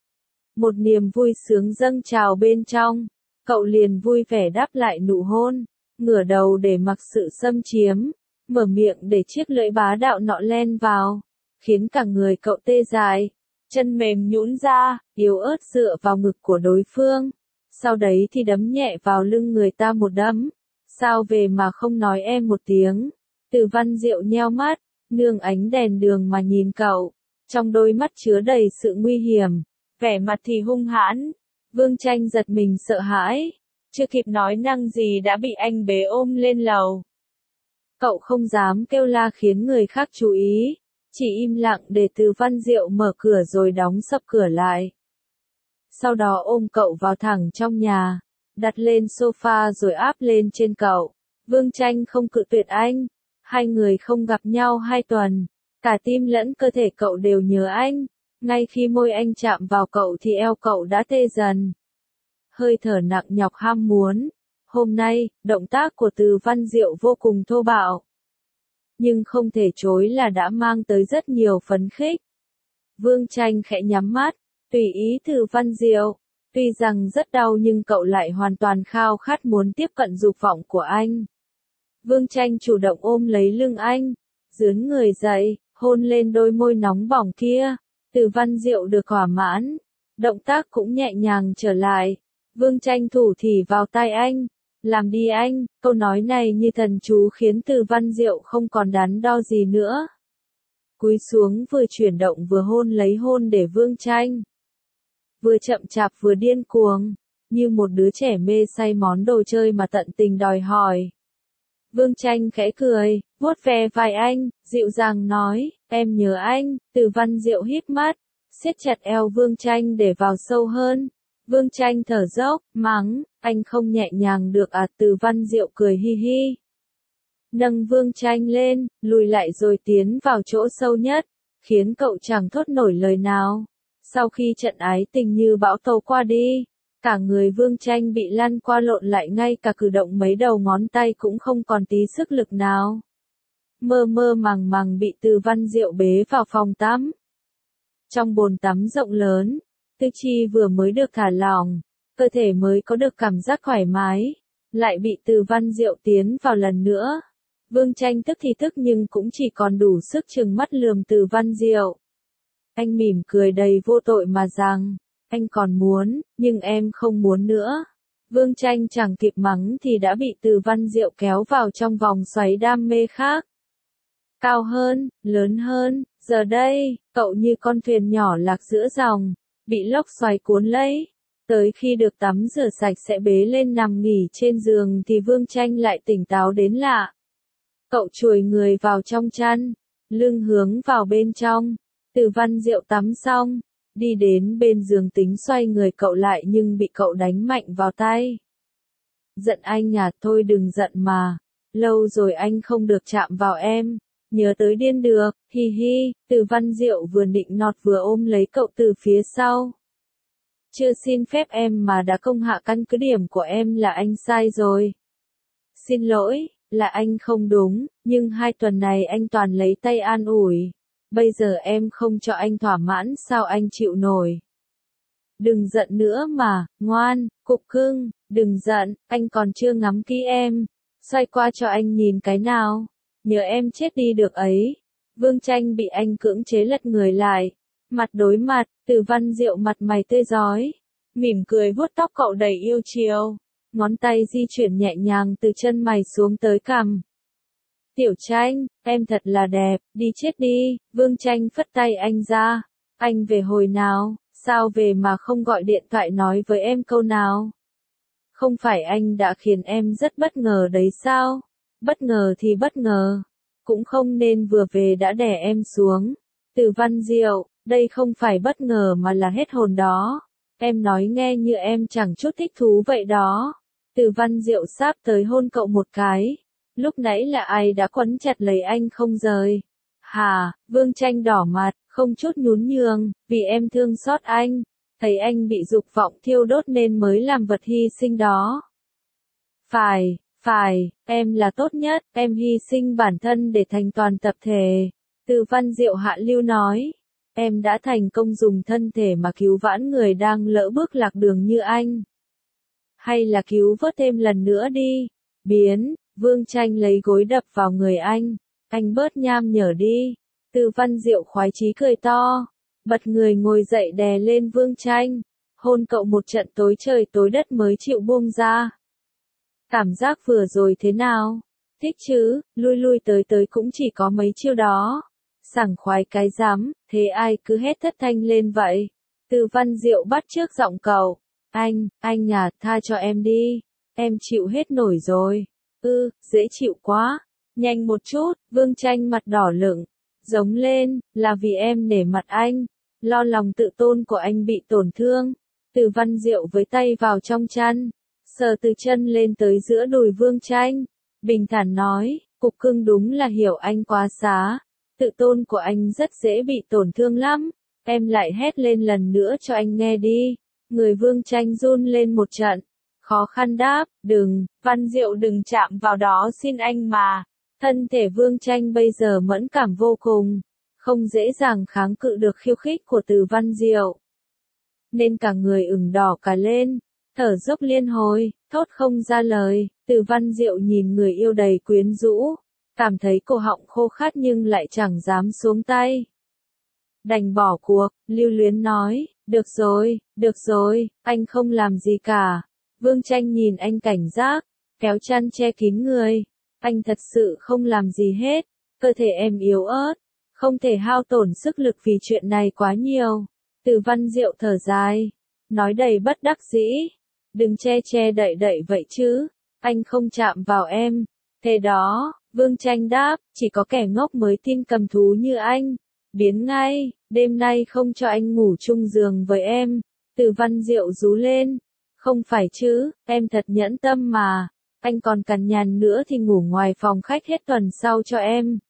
Một niềm vui sướng dâng trào bên trong, cậu liền vui vẻ đáp lại nụ hôn, ngửa đầu để mặc sự xâm chiếm, mở miệng để chiếc lưỡi bá đạo nọ len vào, khiến cả người cậu tê dại, chân mềm nhũn ra, yếu ớt dựa vào ngực của đối phương, sau đấy thì đấm nhẹ vào lưng người ta một đấm. Sao về mà không nói em một tiếng? Từ Văn Diệu nheo mắt, nương ánh đèn đường mà nhìn cậu, trong đôi mắt chứa đầy sự nguy hiểm, vẻ mặt thì hung hãn. Vương Tranh giật mình sợ hãi, chưa kịp nói năng gì đã bị anh bế ôm lên lầu. Cậu không dám kêu la khiến người khác chú ý, chỉ im lặng để Từ Văn Diệu mở cửa rồi đóng sập cửa lại. Sau đó ôm cậu vào thẳng trong nhà, đặt lên sofa rồi áp lên trên cậu. Vương Tranh không cự tuyệt anh. Hai người không gặp nhau hai tuần, cả tim lẫn cơ thể cậu đều nhớ anh. Ngay khi môi anh chạm vào cậu thì eo cậu đã tê dần. Hơi thở nặng nhọc ham muốn. Hôm nay, động tác của Từ Văn Diệu vô cùng thô bạo. Nhưng không thể chối là đã mang tới rất nhiều phấn khích. Vương Tranh khẽ nhắm mắt, tùy ý Từ Văn Diệu. Tuy rằng rất đau nhưng cậu lại hoàn toàn khao khát muốn tiếp cận dục vọng của anh. Vương Tranh chủ động ôm lấy lưng anh, dướn người dậy, hôn lên đôi môi nóng bỏng kia. Từ Văn Diệu được thỏa mãn, động tác cũng nhẹ nhàng trở lại. Vương Tranh thủ thỉ vào tai anh, làm đi anh, câu nói này như thần chú khiến Từ Văn Diệu không còn đắn đo gì nữa. Cúi xuống vừa chuyển động vừa hôn lấy hôn để Vương Tranh. Vừa chậm chạp vừa điên cuồng, như một đứa trẻ mê say món đồ chơi mà tận tình đòi hỏi. Vương Tranh khẽ cười, vuốt ve vai anh, dịu dàng nói, em nhớ anh. Từ Văn Diệu híp mắt, siết chặt eo Vương Tranh để vào sâu hơn. Vương Tranh thở dốc, mắng, anh không nhẹ nhàng được à? Từ Văn Diệu cười hi hi. nâng Vương Tranh lên, lùi lại rồi tiến vào chỗ sâu nhất, khiến cậu chẳng thốt nổi lời nào. Sau khi trận ái tình như bão tố qua đi, cả người Vương Tranh bị lăn qua lộn lại, ngay cả cử động mấy đầu ngón tay cũng không còn tí sức lực nào. Mơ mơ màng màng bị Từ Văn Diệu bế vào phòng tắm. Trong bồn tắm rộng lớn, Tư Chi vừa mới được thả lỏng, cơ thể mới có được cảm giác thoải mái, lại bị Từ Văn Diệu tiến vào lần nữa. Vương Tranh tức thì tức nhưng cũng chỉ còn đủ sức trừng mắt lườm Từ Văn Diệu. Anh mỉm cười đầy vô tội mà rằng, anh còn muốn, nhưng em không muốn nữa. Vương Tranh chẳng kịp mắng thì đã bị Từ Văn Diệu kéo vào trong vòng xoáy đam mê khác. Cao hơn, lớn hơn, giờ đây, cậu như con thuyền nhỏ lạc giữa dòng, bị lốc xoáy cuốn lấy. Tới khi được tắm rửa sạch sẽ bế lên nằm nghỉ trên giường thì Vương Tranh lại tỉnh táo đến lạ. Cậu chùi người vào trong chăn, lưng hướng vào bên trong. Từ Văn Diệu tắm xong, đi đến bên giường tính xoay người cậu lại nhưng bị cậu đánh mạnh vào tay. Giận anh à? Thôi đừng giận mà, lâu rồi anh không được chạm vào em, nhớ tới điên được, hi hi. Từ Văn Diệu vừa nịnh nọt vừa ôm lấy cậu từ phía sau. Chưa xin phép em mà đã công hạ căn cứ điểm của em là anh sai rồi. Xin lỗi, là anh không đúng, nhưng hai tuần này anh toàn lấy tay an ủi. Bây giờ em không cho anh thỏa mãn sao anh chịu nổi. Đừng giận nữa mà, ngoan, cục cưng, đừng giận, anh còn chưa ngắm kỹ em. Xoay qua cho anh nhìn cái nào, nhớ em chết đi được ấy. Vương Tranh bị anh cưỡng chế lật người lại. Mặt đối mặt, Từ Văn Diệu mặt mày tươi rói, mỉm cười vuốt tóc cậu đầy yêu chiều. Ngón tay di chuyển nhẹ nhàng từ chân mày xuống tới cằm. Tiểu Tranh, em thật là đẹp, đi chết đi. Vương Tranh phất tay anh ra. Anh về hồi nào, sao về mà không gọi điện thoại nói với em câu nào? Không phải anh đã khiến em rất bất ngờ đấy sao? Bất ngờ thì bất ngờ, cũng không nên vừa về đã đè em xuống. Từ Văn Diệu, đây không phải bất ngờ mà là hết hồn đó. Em nói nghe như em chẳng chút thích thú vậy đó. Từ Văn Diệu sắp tới hôn cậu một cái. Lúc nãy là ai đã quấn chặt lấy anh không rời? Hà, Vương Tranh đỏ mặt, không chút nhún nhường, vì em thương xót anh. Thấy anh bị dục vọng thiêu đốt nên mới làm vật hy sinh đó. Phải, phải, em là tốt nhất, em hy sinh bản thân để thành toàn tập thể. Từ Văn Diệu hạ lưu nói. Em đã thành công dùng thân thể mà cứu vãn người đang lỡ bước lạc đường như anh. Hay là cứu vớt thêm lần nữa đi. Biến, Vương Tranh lấy gối đập vào người anh. Anh bớt nham nhở đi. Từ Văn Diệu khoái chí cười to. Bật người ngồi dậy đè lên Vương Tranh. Hôn cậu một trận tối trời tối đất mới chịu buông ra. Cảm giác vừa rồi thế nào? Thích chứ, lui lui tới tới cũng chỉ có mấy chiêu đó. Sảng khoái cái rắm, thế ai cứ hét thất thanh lên vậy? Từ Văn Diệu bắt chước giọng cậu. Anh, anh à, tha cho em đi. Em chịu hết nổi rồi. Ừ, dễ chịu quá. Nhanh một chút, Vương Tranh mặt đỏ lửng. Giống lên, là vì em nể mặt anh. Lo lòng tự tôn của anh bị tổn thương. Từ Văn Diệu với tay vào trong chăn. Sờ từ chân lên tới giữa đùi Vương Tranh. Bình thản nói, cục cưng đúng là hiểu anh quá xá. Tự tôn của anh rất dễ bị tổn thương lắm. Em lại hét lên lần nữa cho anh nghe đi. Người Vương Tranh run lên một trận. Khó khăn đáp, đừng, Văn Diệu đừng chạm vào đó xin anh mà. Thân thể Vương Tranh bây giờ mẫn cảm vô cùng. Không dễ dàng kháng cự được khiêu khích của Từ Văn Diệu. Nên cả người ửng đỏ cả lên. Thở dốc liên hồi, thốt không ra lời. Từ Văn Diệu nhìn người yêu đầy quyến rũ. Cảm thấy cổ họng khô khát nhưng lại chẳng dám xuống tay. Đành bỏ cuộc, lưu luyến nói, được rồi, được rồi, anh không làm gì cả. Vương Tranh nhìn anh cảnh giác, kéo chăn che kín người. Anh thật sự không làm gì hết, cơ thể em yếu ớt, không thể hao tổn sức lực vì chuyện này quá nhiều. Từ Văn Diệu thở dài, nói đầy bất đắc dĩ. Đừng che che đậy đậy vậy chứ, anh không chạm vào em. Thế đó, Vương Tranh đáp, chỉ có kẻ ngốc mới tin cầm thú như anh. Biến ngay, đêm nay không cho anh ngủ chung giường với em. Từ Văn Diệu rú lên. Không phải chứ, em thật nhẫn tâm mà. Anh còn cằn nhằn nữa thì ngủ ngoài phòng khách hết tuần sau cho em.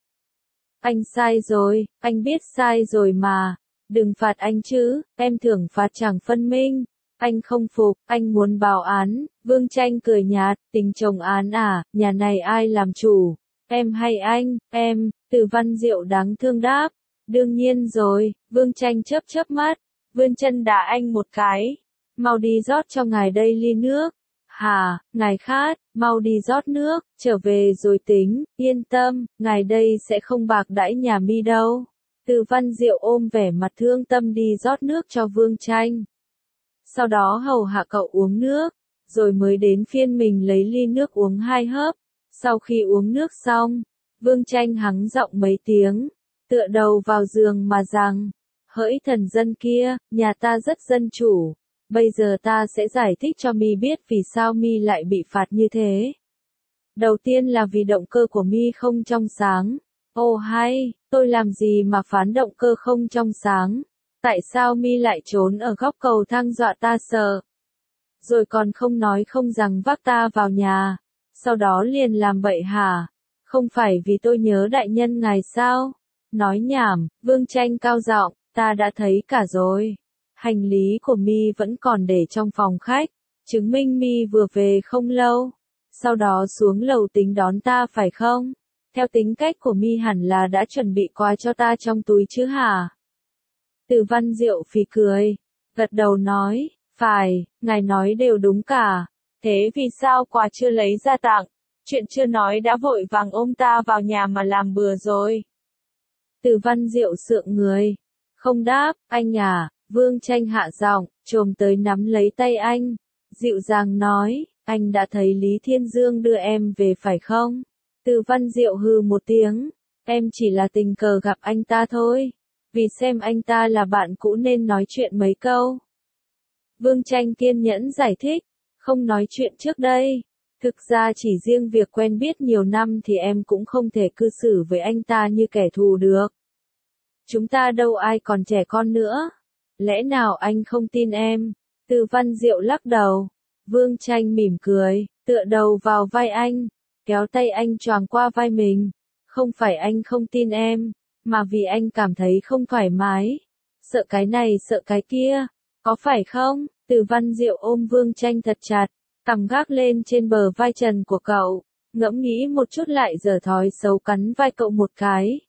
Anh sai rồi, anh biết sai rồi mà. Đừng phạt anh chứ, em thưởng phạt chẳng phân minh. Anh không phục, anh muốn báo án. Vương Tranh cười nhạt, tình chồng án à, nhà này ai làm chủ? Em hay anh? Em. Từ Văn Diệu đáng thương đáp. Đương nhiên rồi, Vương Tranh chớp chớp mắt, vươn chân đá anh một cái. Mau đi rót cho ngài đây ly nước. Hà, ngài khát, mau đi rót nước, trở về rồi tính, yên tâm, ngài đây sẽ không bạc đãi nhà mi đâu. Từ Văn Diệu ôm vẻ mặt thương tâm đi rót nước cho Vương Tranh. Sau đó hầu hạ cậu uống nước, rồi mới đến phiên mình lấy ly nước uống hai hớp. Sau khi uống nước xong, Vương Tranh hắng giọng mấy tiếng, tựa đầu vào giường mà rằng, hỡi thần dân kia, nhà ta rất dân chủ. Bây giờ ta sẽ giải thích cho mi biết vì sao mi lại bị phạt như thế. Đầu tiên là vì động cơ của mi không trong sáng. Ồ hay, tôi làm gì mà phán động cơ không trong sáng? Tại sao mi lại trốn ở góc cầu thang dọa ta sợ? Rồi còn không nói không rằng vác ta vào nhà. Sau đó liền làm bậy hả? Không phải vì tôi nhớ đại nhân ngài sao? Nói nhảm, Vương Tranh cao giọng, ta đã thấy cả rồi. Hành lý của mi vẫn còn để trong phòng khách, chứng minh mi vừa về không lâu. Sau đó xuống lầu tính đón ta phải không? Theo tính cách của mi hẳn là đã chuẩn bị quà cho ta trong túi chứ hả? Từ Văn Diệu phì cười, gật đầu nói, phải, ngài nói đều đúng cả. Thế vì sao quà chưa lấy ra tặng? Chuyện chưa nói đã vội vàng ôm ta vào nhà mà làm bừa rồi. Từ Văn Diệu sượng người, không đáp, anh à. Vương Tranh hạ giọng, chồm tới nắm lấy tay anh, dịu dàng nói, anh đã thấy Lý Thiên Dương đưa em về phải không? Từ Văn Diệu hừ một tiếng, em chỉ là tình cờ gặp anh ta thôi, vì xem anh ta là bạn cũ nên nói chuyện mấy câu. Vương Tranh kiên nhẫn giải thích, không nói chuyện trước đây, thực ra chỉ riêng việc quen biết nhiều năm thì em cũng không thể cư xử với anh ta như kẻ thù được. Chúng ta đâu ai còn trẻ con nữa. Lẽ nào anh không tin em? Từ Văn Diệu lắc đầu. Vương Tranh mỉm cười, tựa đầu vào vai anh, kéo tay anh choàng qua vai mình. Không phải anh không tin em, mà vì anh cảm thấy không thoải mái. Sợ cái này sợ cái kia, có phải không? Từ Văn Diệu ôm Vương Tranh thật chặt, cằm gác lên trên bờ vai trần của cậu, ngẫm nghĩ một chút lại giở thói xấu cắn vai cậu một cái.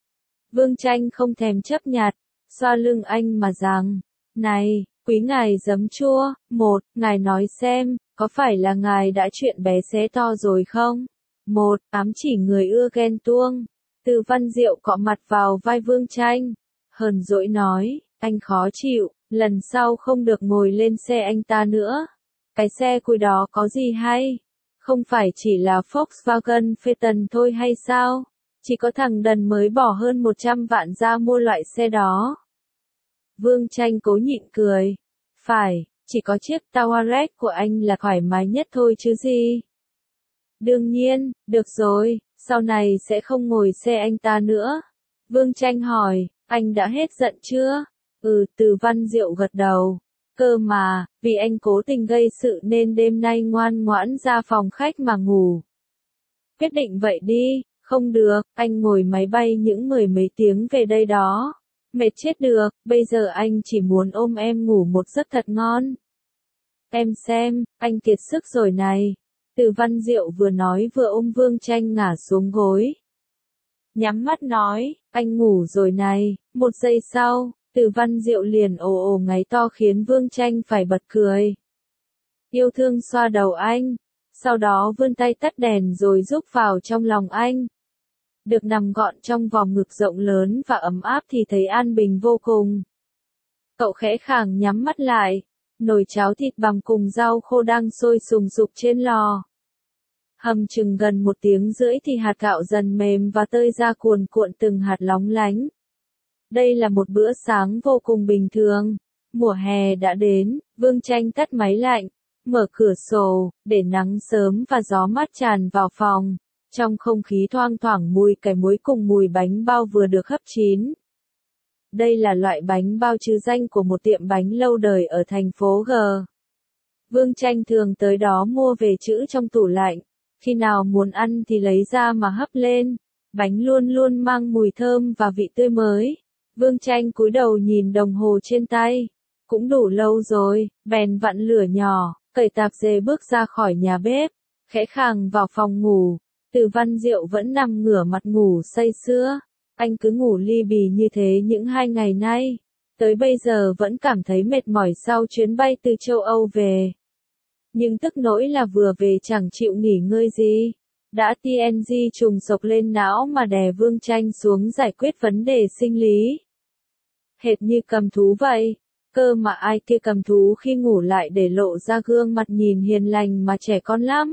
Vương Tranh không thèm chấp nhặt, xoa lưng anh mà rằng, này, quý ngài giấm chua, một, ngài nói xem, có phải là ngài đã chuyện bé xé to rồi không? Một, ám chỉ người ưa ghen tuông. Từ Văn Diệu cọ mặt vào vai Vương Tranh, hờn dỗi nói, anh khó chịu, lần sau không được ngồi lên xe anh ta nữa. Cái xe cùi đó có gì hay? Không phải chỉ là Volkswagen Phaeton thôi hay sao? Chỉ có thằng đần mới bỏ hơn một trăm vạn ra mua loại xe đó. Vương Tranh cố nhịn cười. Phải, chỉ có chiếc Touareg của anh là thoải mái nhất thôi chứ gì. Đương nhiên, được rồi, sau này sẽ không ngồi xe anh ta nữa. Vương Tranh hỏi, anh đã hết giận chưa? Ừ, Từ Văn Diệu gật đầu. Cơ mà, vì anh cố tình gây sự nên đêm nay ngoan ngoãn ra phòng khách mà ngủ. Quyết định vậy đi. Không được, anh ngồi máy bay những mười mấy tiếng về đây đó. Mệt chết được, bây giờ anh chỉ muốn ôm em ngủ một giấc thật ngon. Em xem, anh kiệt sức rồi này. Từ Văn Diệu vừa nói vừa ôm Vương Tranh ngả xuống gối. Nhắm mắt nói, anh ngủ rồi này. Một giây sau, Từ Văn Diệu liền ồ ồ ngáy to khiến Vương Tranh phải bật cười. Yêu thương xoa đầu anh, sau đó vươn tay tắt đèn rồi rúc vào trong lòng anh. Được nằm gọn trong vòng ngực rộng lớn và ấm áp thì thấy an bình vô cùng. Cậu khẽ khàng nhắm mắt lại, nồi cháo thịt bằm cùng rau khô đang sôi sùng sục trên lò. Hầm chừng gần một tiếng rưỡi thì hạt gạo dần mềm và tơi ra cuồn cuộn từng hạt lóng lánh. Đây là một bữa sáng vô cùng bình thường. Mùa hè đã đến, Vương Tranh tắt máy lạnh, mở cửa sổ, để nắng sớm và gió mát tràn vào phòng. Trong không khí thoang thoảng mùi cải muối cùng mùi bánh bao vừa được hấp chín. Đây là loại bánh bao trứ danh của một tiệm bánh lâu đời ở thành phố G. Vương Tranh thường tới đó mua về trữ trong tủ lạnh. khi nào muốn ăn thì lấy ra mà hấp lên, bánh luôn luôn mang mùi thơm và vị tươi mới. Vương Tranh cúi đầu nhìn đồng hồ trên tay, cũng đủ lâu rồi, bèn vặn lửa nhỏ, cởi tạp dề bước ra khỏi nhà bếp, khẽ khàng vào phòng ngủ. Từ Văn Diệu vẫn nằm ngửa mặt ngủ say sưa, anh cứ ngủ li bì như thế những hai ngày nay, tới bây giờ vẫn cảm thấy mệt mỏi sau chuyến bay từ châu Âu về. Nhưng tức nỗi là vừa về chẳng chịu nghỉ ngơi gì, đã tê en giê trùng sộc lên não mà đè Vương Tranh xuống giải quyết vấn đề sinh lý. Hệt như cầm thú vậy, cơ mà ai kia cầm thú khi ngủ lại để lộ ra gương mặt nhìn hiền lành mà trẻ con lắm.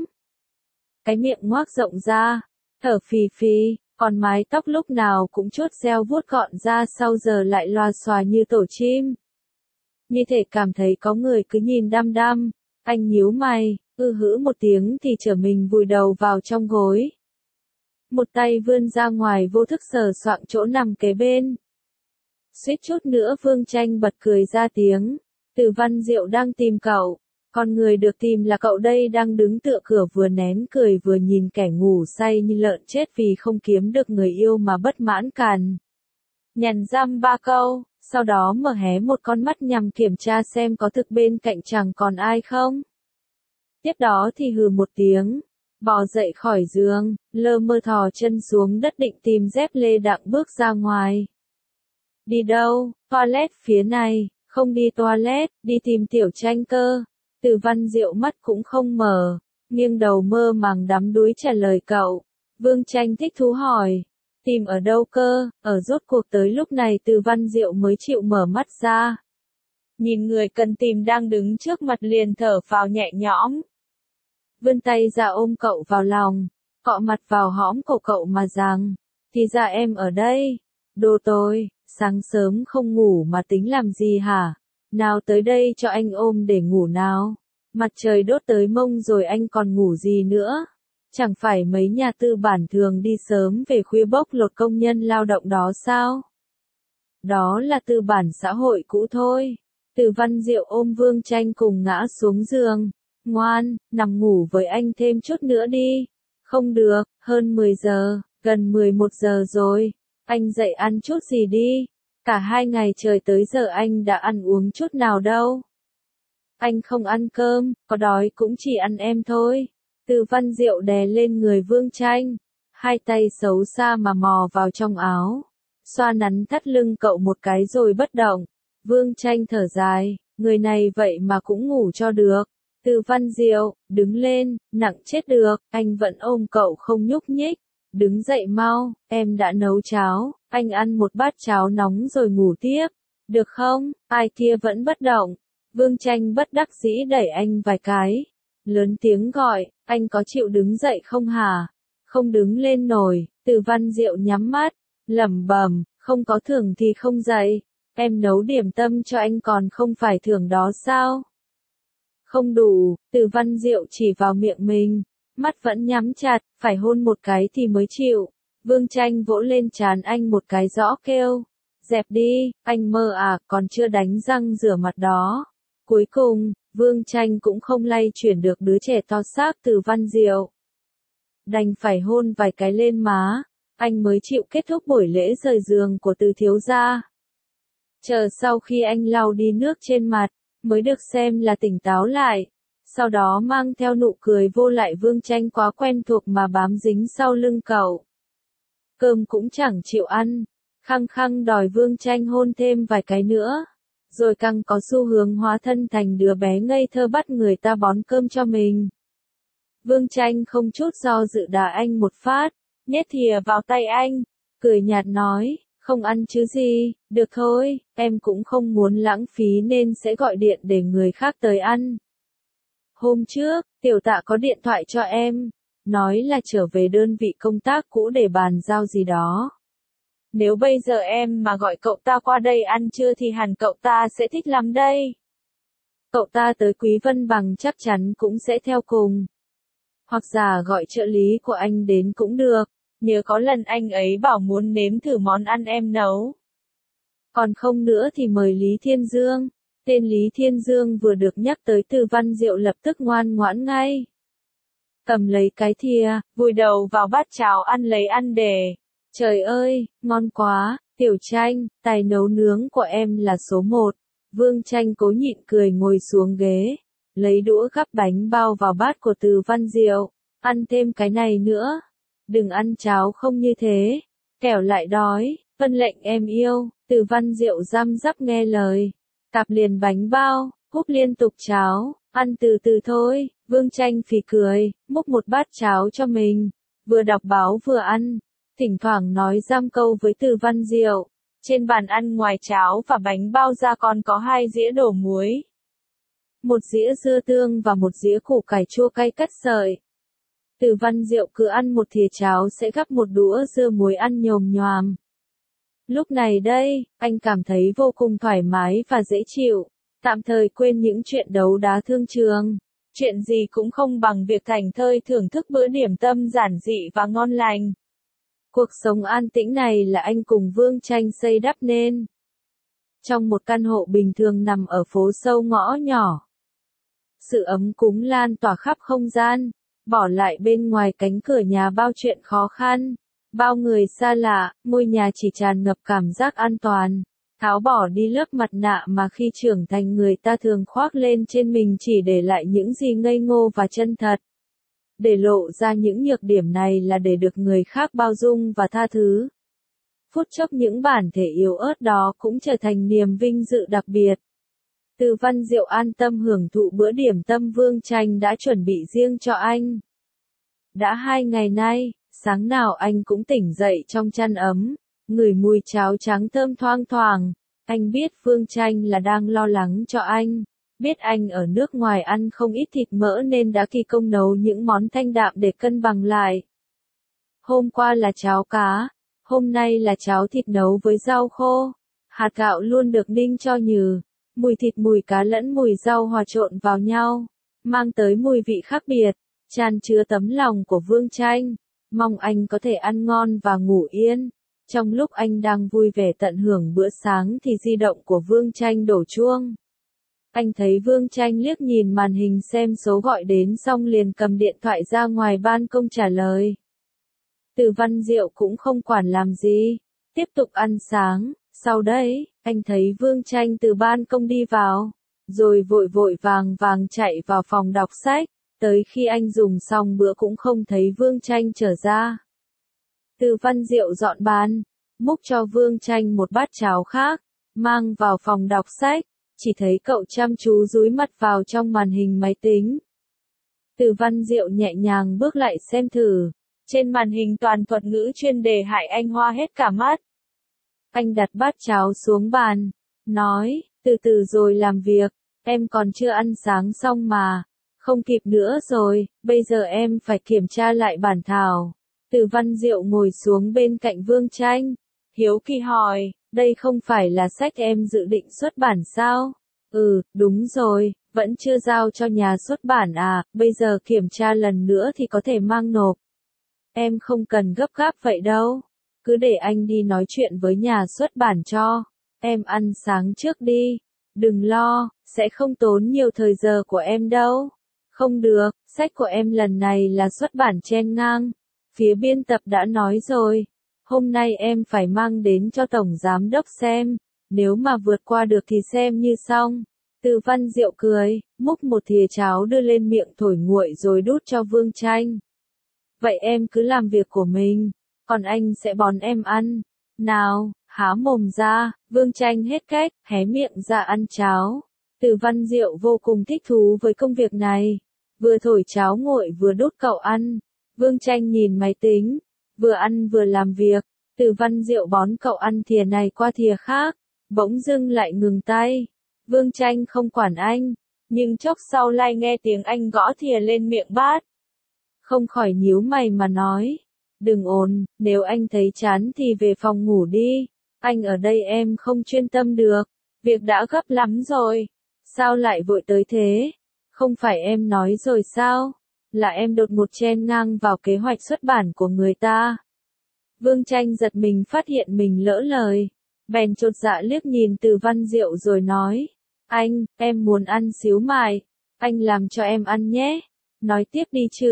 Cái miệng ngoác rộng ra, thở phì phì, còn mái tóc lúc nào cũng chuốt reo vuốt gọn ra sau giờ lại loà xòa như tổ chim. Như thể cảm thấy có người cứ nhìn đăm đăm, anh nhíu mày, ư hữ một tiếng thì trở mình vùi đầu vào trong gối. Một tay vươn ra ngoài vô thức sờ soạng chỗ nằm kế bên. Suýt chút nữa Vương Tranh bật cười ra tiếng, Từ Văn Diệu đang tìm cậu. Con người được tìm là cậu đây, đang đứng tựa cửa vừa nén cười vừa nhìn kẻ ngủ say như lợn chết vì không kiếm được người yêu mà bất mãn càn. Nhằn răm ba câu, sau đó mở hé một con mắt nhằm kiểm tra xem có thực bên cạnh chẳng còn ai không. Tiếp đó thì hừ một tiếng, bò dậy khỏi giường, lơ mơ thò chân xuống đất định tìm dép lê đặng bước ra ngoài. Đi đâu? Toilet phía này. Không đi toilet, đi tìm Tiểu Tranh cơ. Từ Văn Diệu mắt cũng không mở, nghiêng đầu mơ màng đắm đuối trả lời cậu. Vương Tranh thích thú hỏi, tìm ở đâu cơ? Ở rốt cuộc tới lúc này Từ Văn Diệu mới chịu mở mắt ra. Nhìn người cần tìm đang đứng trước mặt liền thở phào nhẹ nhõm. Vươn tay ra ôm cậu vào lòng, cọ mặt vào hõm cổ cậu mà rằng, thì ra em ở đây. Đồ tôi, sáng sớm không ngủ mà tính làm gì hả? Nào tới đây cho anh ôm để ngủ nào. Mặt trời đốt tới mông rồi anh còn ngủ gì nữa? Chẳng phải mấy nhà tư bản thường đi sớm về khuya bóc lột công nhân lao động đó sao? Đó là tư bản xã hội cũ thôi. Từ Văn Diệu ôm Vương Tranh cùng ngã xuống giường. Ngoan, nằm ngủ với anh thêm chút nữa đi. Không được, hơn mười giờ, gần mười một giờ rồi. Anh dậy ăn chút gì đi. Cả hai ngày trời tới giờ anh đã ăn uống chút nào đâu. Anh không ăn cơm, có đói cũng chỉ ăn em thôi. Từ Văn Diệu đè lên người Vương Tranh, hai tay xấu xa mà mò vào trong áo, xoa nắn thắt lưng cậu một cái rồi bất động. Vương Tranh thở dài, người này vậy mà cũng ngủ cho được. Từ Văn Diệu, đứng lên, nặng chết được, anh vẫn ôm cậu không nhúc nhích. Đứng dậy mau, em đã nấu cháo, anh ăn một bát cháo nóng rồi ngủ tiếp. Được không? Ai kia vẫn bất động. Vương Tranh bất đắc dĩ đẩy anh vài cái. Lớn tiếng gọi, anh có chịu đứng dậy không hả? Không đứng lên nổi. Từ Văn Diệu nhắm mắt, lẩm bẩm, không có thưởng thì không dậy. Em nấu điểm tâm cho anh còn không phải thưởng đó sao? Không đủ. Từ Văn Diệu chỉ vào miệng mình, mắt vẫn nhắm chặt, phải hôn một cái thì mới chịu. Vương Tranh vỗ lên trán anh một cái rõ kêu, dẹp đi, anh mơ à, còn chưa đánh răng rửa mặt đó. Cuối cùng, Vương Tranh cũng không lay chuyển được đứa trẻ to xác Từ Văn Diệu. Đành phải hôn vài cái lên má, anh mới chịu kết thúc buổi lễ rời giường của Từ thiếu gia. Chờ sau khi anh lau đi nước trên mặt, mới được xem là tỉnh táo lại. Sau đó mang theo nụ cười vô lại Vương Tranh quá quen thuộc mà bám dính sau lưng cậu. Cơm cũng chẳng chịu ăn, khăng khăng đòi Vương Tranh hôn thêm vài cái nữa. Rồi càng có xu hướng hóa thân thành đứa bé ngây thơ bắt người ta bón cơm cho mình. Vương Tranh không chút do dự đá anh một phát, nhét thìa vào tay anh, cười nhạt nói, không ăn chứ gì, được thôi, em cũng không muốn lãng phí nên sẽ gọi điện để người khác tới ăn. Hôm trước, Tiểu Tạ có điện thoại cho em, nói là trở về đơn vị công tác cũ để bàn giao gì đó. Nếu bây giờ em mà gọi cậu ta qua đây ăn trưa thì hẳn cậu ta sẽ thích lắm đây. Cậu ta tới Quý Vân Bằng chắc chắn cũng sẽ theo cùng. Hoặc giả gọi trợ lý của anh đến cũng được, nhớ có lần anh ấy bảo muốn nếm thử món ăn em nấu. Còn không nữa thì mời Lý Thiên Dương. Tên Lý Thiên Dương vừa được nhắc tới Từ Văn Diệu lập tức ngoan ngoãn ngay. cầm lấy cái thìa, vùi đầu vào bát cháo ăn lấy ăn để. Trời ơi, ngon quá, Tiểu Tranh, tài nấu nướng của em là số một. Vương Tranh cố nhịn cười ngồi xuống ghế, lấy đũa gắp bánh bao vào bát của Từ Văn Diệu, ăn thêm cái này nữa. Đừng ăn cháo không như thế, kẻo lại đói, vân lệnh em yêu. Từ Văn Diệu răm rắp nghe lời, cạp liền bánh bao, húp liên tục cháo, ăn từ từ thôi. Vương Tranh phì cười, múc một bát cháo cho mình, vừa đọc báo vừa ăn, thỉnh thoảng nói giam câu với Từ Văn Diệu. Trên bàn ăn ngoài cháo và bánh bao ra còn có hai dĩa đổ muối, một dĩa dưa tương và một dĩa củ cải chua cay cắt sợi. Từ Văn Diệu cứ ăn một thìa cháo sẽ gắp một đũa dưa muối ăn nhồm nhoàm. Lúc này đây, anh cảm thấy vô cùng thoải mái và dễ chịu, tạm thời quên những chuyện đấu đá thương trường. Chuyện gì cũng không bằng việc thảnh thơi thưởng thức bữa điểm tâm giản dị và ngon lành. Cuộc sống an tĩnh này là anh cùng Vương Tranh xây đắp nên. Trong một căn hộ bình thường nằm ở phố sâu ngõ nhỏ, sự ấm cúng lan tỏa khắp không gian, bỏ lại bên ngoài cánh cửa nhà bao chuyện khó khăn, bao người xa lạ, ngôi nhà chỉ tràn ngập cảm giác an toàn. Tháo bỏ đi lớp mặt nạ mà khi trưởng thành người ta thường khoác lên trên mình chỉ để lại những gì ngây ngô và chân thật. Để lộ ra những nhược điểm này là để được người khác bao dung và tha thứ. Phút chốc những bản thể yếu ớt đó cũng trở thành niềm vinh dự đặc biệt. Từ Văn Diệu an tâm hưởng thụ bữa điểm tâm Vương Tranh đã chuẩn bị riêng cho anh. Đã hai ngày nay, sáng nào anh cũng tỉnh dậy trong chăn ấm, ngửi mùi cháo trắng thơm thoang thoảng. Anh biết Vương Tranh là đang lo lắng cho anh, biết anh ở nước ngoài ăn không ít thịt mỡ nên đã kỳ công nấu những món thanh đạm để cân bằng lại. Hôm qua là cháo cá, hôm nay là cháo thịt nấu với rau khô. Hạt gạo luôn được ninh cho nhừ, mùi thịt mùi cá lẫn mùi rau hòa trộn vào nhau, mang tới mùi vị khác biệt, tràn chứa tấm lòng của Vương Tranh. Mong anh có thể ăn ngon và ngủ yên. Trong lúc anh đang vui vẻ tận hưởng bữa sáng thì di động của Vương Tranh đổ chuông. Anh thấy Vương Tranh liếc nhìn màn hình xem số gọi đến xong liền cầm điện thoại ra ngoài ban công trả lời. Từ Văn Diệu cũng không quản làm gì, tiếp tục ăn sáng. Sau đấy, anh thấy Vương Tranh từ ban công đi vào, rồi vội vội vàng vàng chạy vào phòng đọc sách. Tới khi anh dùng xong bữa cũng không thấy Vương Tranh trở ra. Từ Văn Diệu dọn bàn, múc cho Vương Tranh một bát cháo khác, mang vào phòng đọc sách, chỉ thấy cậu chăm chú dúi mặt vào trong màn hình máy tính. Từ Văn Diệu nhẹ nhàng bước lại xem thử, trên màn hình toàn thuật ngữ chuyên đề hại anh hoa hết cả mắt. Anh đặt bát cháo xuống bàn, nói, từ từ rồi làm việc, em còn chưa ăn sáng xong mà. Không kịp nữa rồi, bây giờ em phải kiểm tra lại bản thảo. Từ Văn Diệu ngồi xuống bên cạnh Vương Tranh, hiếu kỳ hỏi, đây không phải là sách em dự định xuất bản sao? Ừ, đúng rồi, vẫn chưa giao cho nhà xuất bản à, bây giờ kiểm tra lần nữa thì có thể mang nộp. Em không cần gấp gáp vậy đâu, cứ để anh đi nói chuyện với nhà xuất bản cho. Em ăn sáng trước đi, đừng lo, sẽ không tốn nhiều thời giờ của em đâu. Không được, sách của em lần này là xuất bản chen ngang. Phía biên tập đã nói rồi, hôm nay em phải mang đến cho Tổng Giám Đốc xem, nếu mà vượt qua được thì xem như xong. Từ Văn Diệu cười, múc một thìa cháo đưa lên miệng thổi nguội rồi đút cho Vương Tranh. Vậy em cứ làm việc của mình, còn anh sẽ bón em ăn. Nào, há mồm ra. Vương Tranh hết cách, hé miệng ra ăn cháo. Từ Văn Diệu vô cùng thích thú với công việc này. Vừa thổi cháo nguội vừa đút cậu ăn. Vương Tranh nhìn máy tính, vừa ăn vừa làm việc. Từ Văn Diệu bón cậu ăn thìa này qua thìa khác, bỗng dưng lại ngừng tay. Vương Tranh không quản anh, nhưng chốc sau lại nghe tiếng anh gõ thìa lên miệng bát. Không khỏi nhíu mày mà nói, đừng ồn, nếu anh thấy chán thì về phòng ngủ đi, anh ở đây em không chuyên tâm được, việc đã gấp lắm rồi, sao lại vội tới thế? Không phải em nói rồi sao, là em đột ngột chen ngang vào kế hoạch xuất bản của người ta. Vương Tranh giật mình phát hiện mình lỡ lời, bèn chột dạ liếc nhìn Từ Văn Diệu rồi nói, anh, em muốn ăn xíu mại, anh làm cho em ăn nhé, nói tiếp đi chứ,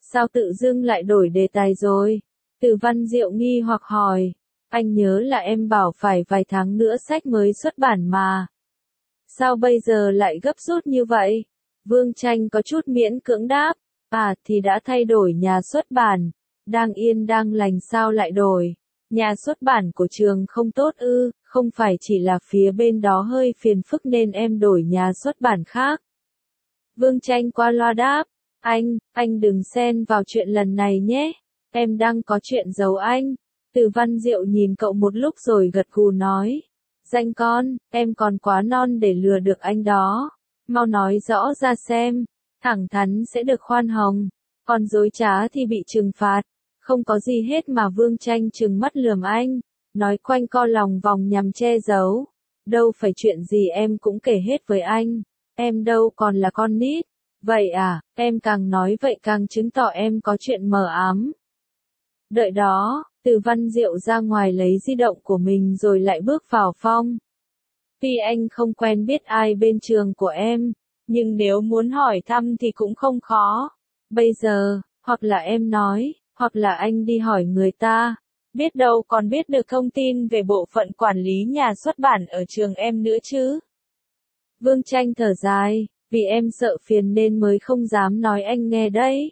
Sao tự dưng lại đổi đề tài rồi? Từ Văn Diệu nghi hoặc hỏi. Anh nhớ là em bảo phải vài tháng nữa sách mới xuất bản mà. Sao bây giờ lại gấp rút như vậy? Vương Tranh có chút miễn cưỡng đáp. À thì đã thay đổi nhà xuất bản. Đang yên đang lành sao lại đổi? Nhà xuất bản của trường không tốt ư, không phải chỉ là phía bên đó hơi phiền phức nên em đổi nhà xuất bản khác. Vương Tranh qua loa đáp. Anh, anh đừng xen vào chuyện lần này nhé. Em đang có chuyện giấu anh. Từ Văn Diệu nhìn cậu một lúc rồi gật gù nói. Danh con, em còn quá non để lừa được anh đó. Mau nói rõ ra xem. Thẳng thắn sẽ được khoan hồng. Còn dối trá thì bị trừng phạt. Không có gì hết mà Vương Tranh trừng mắt lườm anh. Nói quanh co lòng vòng nhằm che giấu. Đâu phải chuyện gì em cũng kể hết với anh. Em đâu còn là con nít. Vậy à, em càng nói vậy càng chứng tỏ em có chuyện mờ ám. Đợi đó, Từ Văn Diệu ra ngoài lấy di động của mình rồi lại bước vào phòng. Tuy anh không quen biết ai bên trường của em, nhưng nếu muốn hỏi thăm thì cũng không khó. Bây giờ, hoặc là em nói, hoặc là anh đi hỏi người ta. Biết đâu còn biết được thông tin về bộ phận quản lý nhà xuất bản ở trường em nữa chứ. Vương Tranh thở dài, vì em sợ phiền nên mới không dám nói anh nghe đấy.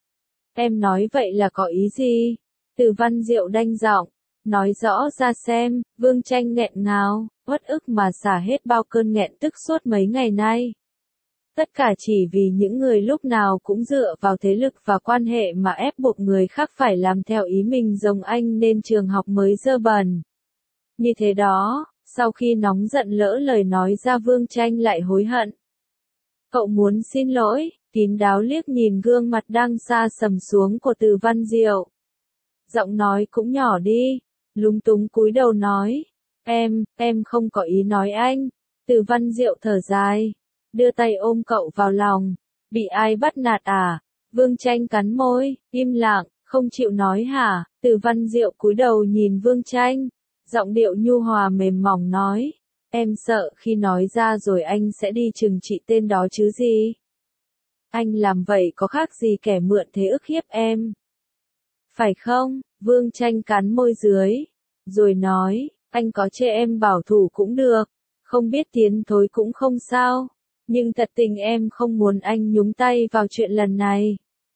Em nói vậy là có ý gì? Từ Văn Diệu đanh giọng, nói rõ ra xem. Vương Tranh nghẹn ngào, uất ức mà xả hết bao cơn nghẹn tức suốt mấy ngày nay. Tất cả chỉ vì những người lúc nào cũng dựa vào thế lực và quan hệ mà ép buộc người khác phải làm theo ý mình giống anh nên trường học mới dơ bẩn. Như thế đó, sau khi nóng giận lỡ lời nói ra Vương Tranh lại hối hận. Cậu muốn xin lỗi, kín đáo liếc nhìn gương mặt đang xa sầm xuống của Từ Văn Diệu. Giọng nói cũng nhỏ đi, lúng túng cúi đầu nói. Em, em không có ý nói anh. Từ Văn Diệu thở dài, đưa tay ôm cậu vào lòng. Bị ai bắt nạt à? Vương Tranh cắn môi, im lặng, không chịu nói hả? Từ Văn Diệu cúi đầu nhìn Vương Tranh, giọng điệu nhu hòa mềm mỏng nói. Em sợ khi nói ra rồi anh sẽ đi trừng trị tên đó chứ gì? Anh làm vậy có khác gì kẻ mượn thế ức hiếp em? Phải không? Vương Tranh cắn môi dưới, rồi nói, anh có chê em bảo thủ cũng được, không biết tiến thối cũng không sao, nhưng thật tình em không muốn anh nhúng tay vào chuyện lần này.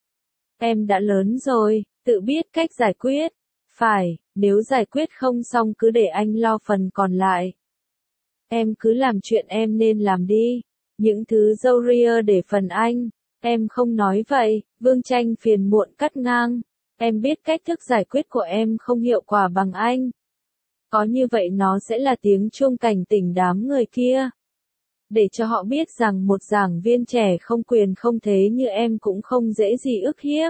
Em đã lớn rồi, tự biết cách giải quyết. Phải, nếu giải quyết không xong cứ để anh lo phần còn lại. Em cứ làm chuyện em nên làm đi, những thứ râu ria để phần anh. Em không nói vậy, Vương Tranh phiền muộn cắt ngang. Em biết cách thức giải quyết của em không hiệu quả bằng anh. Có như vậy nó sẽ là tiếng chuông cảnh tỉnh đám người kia. Để cho họ biết rằng một giảng viên trẻ không quyền không thế như em cũng không dễ gì ức hiếp.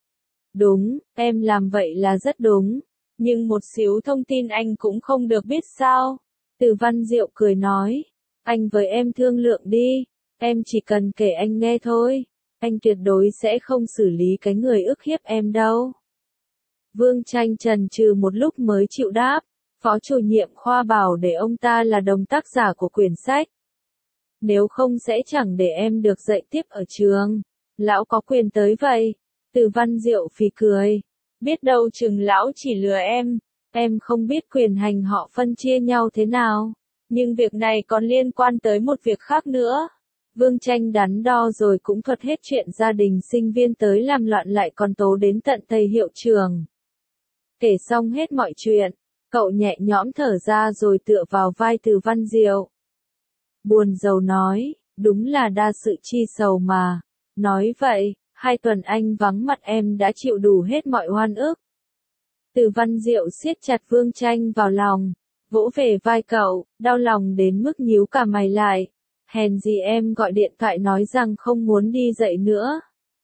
Đúng, em làm vậy là rất đúng. Nhưng một xíu thông tin anh cũng không được biết sao? Từ Văn Diệu cười nói. Anh với em thương lượng đi. Em chỉ cần kể anh nghe thôi. Anh tuyệt đối sẽ không xử lý cái người ức hiếp em đâu. Vương Tranh chần chừ một lúc mới chịu đáp. Phó chủ nhiệm khoa bảo để ông ta là đồng tác giả của quyển sách. Nếu không sẽ chẳng để em được dạy tiếp ở trường. Lão có quyền tới vậy. Từ Văn Diệu phì cười. Biết đâu chừng lão chỉ lừa em. Em không biết quyền hành họ phân chia nhau thế nào. Nhưng việc này còn liên quan tới một việc khác nữa. Vương Tranh đắn đo rồi cũng thuật hết chuyện gia đình sinh viên tới làm loạn lại còn tố đến tận thầy hiệu trưởng. Kể xong hết mọi chuyện, cậu nhẹ nhõm thở ra rồi tựa vào vai Từ Văn Diệu. Buồn rầu nói, đúng là đa sự chi sầu mà. Nói vậy, hai tuần anh vắng mặt em đã chịu đủ hết mọi oan ức. Từ Văn Diệu siết chặt Vương Tranh vào lòng, vỗ về vai cậu, đau lòng đến mức nhíu cả mày lại. Hèn gì em gọi điện thoại nói rằng không muốn đi dạy nữa.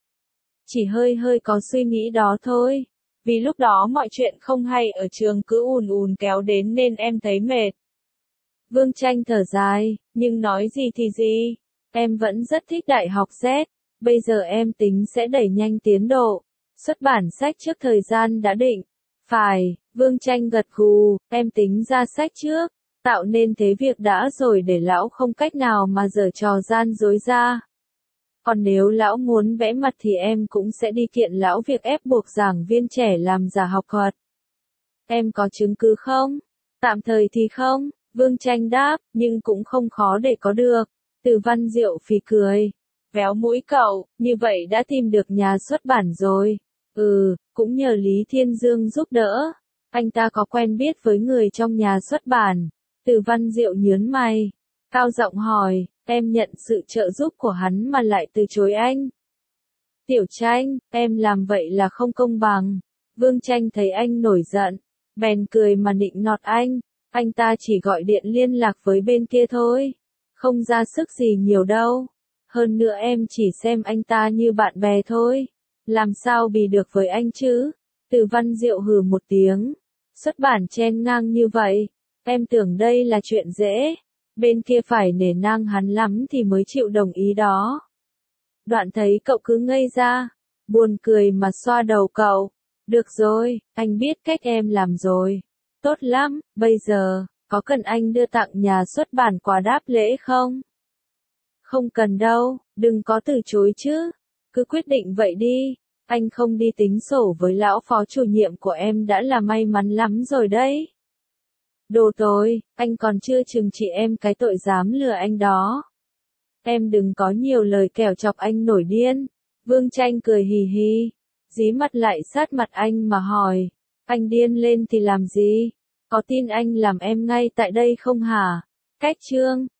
Chỉ hơi hơi có suy nghĩ đó thôi. Vì lúc đó mọi chuyện không hay ở trường cứ ùn ùn kéo đến nên em thấy mệt. Vương Tranh thở dài, nhưng nói gì thì gì. Em vẫn rất thích Đại học Z. Bây giờ em tính sẽ đẩy nhanh tiến độ. Xuất bản sách trước thời gian đã định. Phải, Vương Tranh gật gù, em tính ra sách trước. Tạo nên thế việc đã rồi để lão không cách nào mà giở trò gian dối ra. Còn nếu lão muốn vẽ mặt thì em cũng sẽ đi kiện lão việc ép buộc giảng viên trẻ làm giả học thuật. Em có chứng cứ không? Tạm thời thì không, Vương Tranh đáp, nhưng cũng không khó để có được. Từ Văn Diệu phì cười. Véo mũi cậu, như vậy đã tìm được nhà xuất bản rồi. Ừ, cũng nhờ Lý Thiên Dương giúp đỡ. Anh ta có quen biết với người trong nhà xuất bản. Từ Văn Diệu nhớn mày. Cao giọng hỏi, em nhận sự trợ giúp của hắn mà lại từ chối anh. Tiểu Tranh, em làm vậy là không công bằng. Vương Tranh thấy anh nổi giận, bèn cười mà nịnh nọt anh. Anh ta chỉ gọi điện liên lạc với bên kia thôi. Không ra sức gì nhiều đâu. Hơn nữa em chỉ xem anh ta như bạn bè thôi. Làm sao bì được với anh chứ? Từ Văn Diệu hừ một tiếng. Xuất bản chen ngang như vậy. Em tưởng đây là chuyện dễ. Bên kia phải nể nang hắn lắm thì mới chịu đồng ý đó. Đoạn thấy cậu cứ ngây ra. Buồn cười mà xoa đầu cậu. Được rồi, anh biết cách em làm rồi. Tốt lắm, bây giờ, có cần anh đưa tặng nhà xuất bản quà đáp lễ không? Không cần đâu, đừng có từ chối chứ. Cứ quyết định vậy đi. Anh không đi tính sổ với lão phó chủ nhiệm của em đã là may mắn lắm rồi đấy. Đồ tồi, anh còn chưa trừng trị em cái tội dám lừa anh đó. Em đừng có nhiều lời kẻo chọc anh nổi điên. Vương Tranh cười hì hì, dí mặt lại sát mặt anh mà hỏi. Anh điên lên thì làm gì? Có tin anh làm em ngay tại đây không hả? Cách chương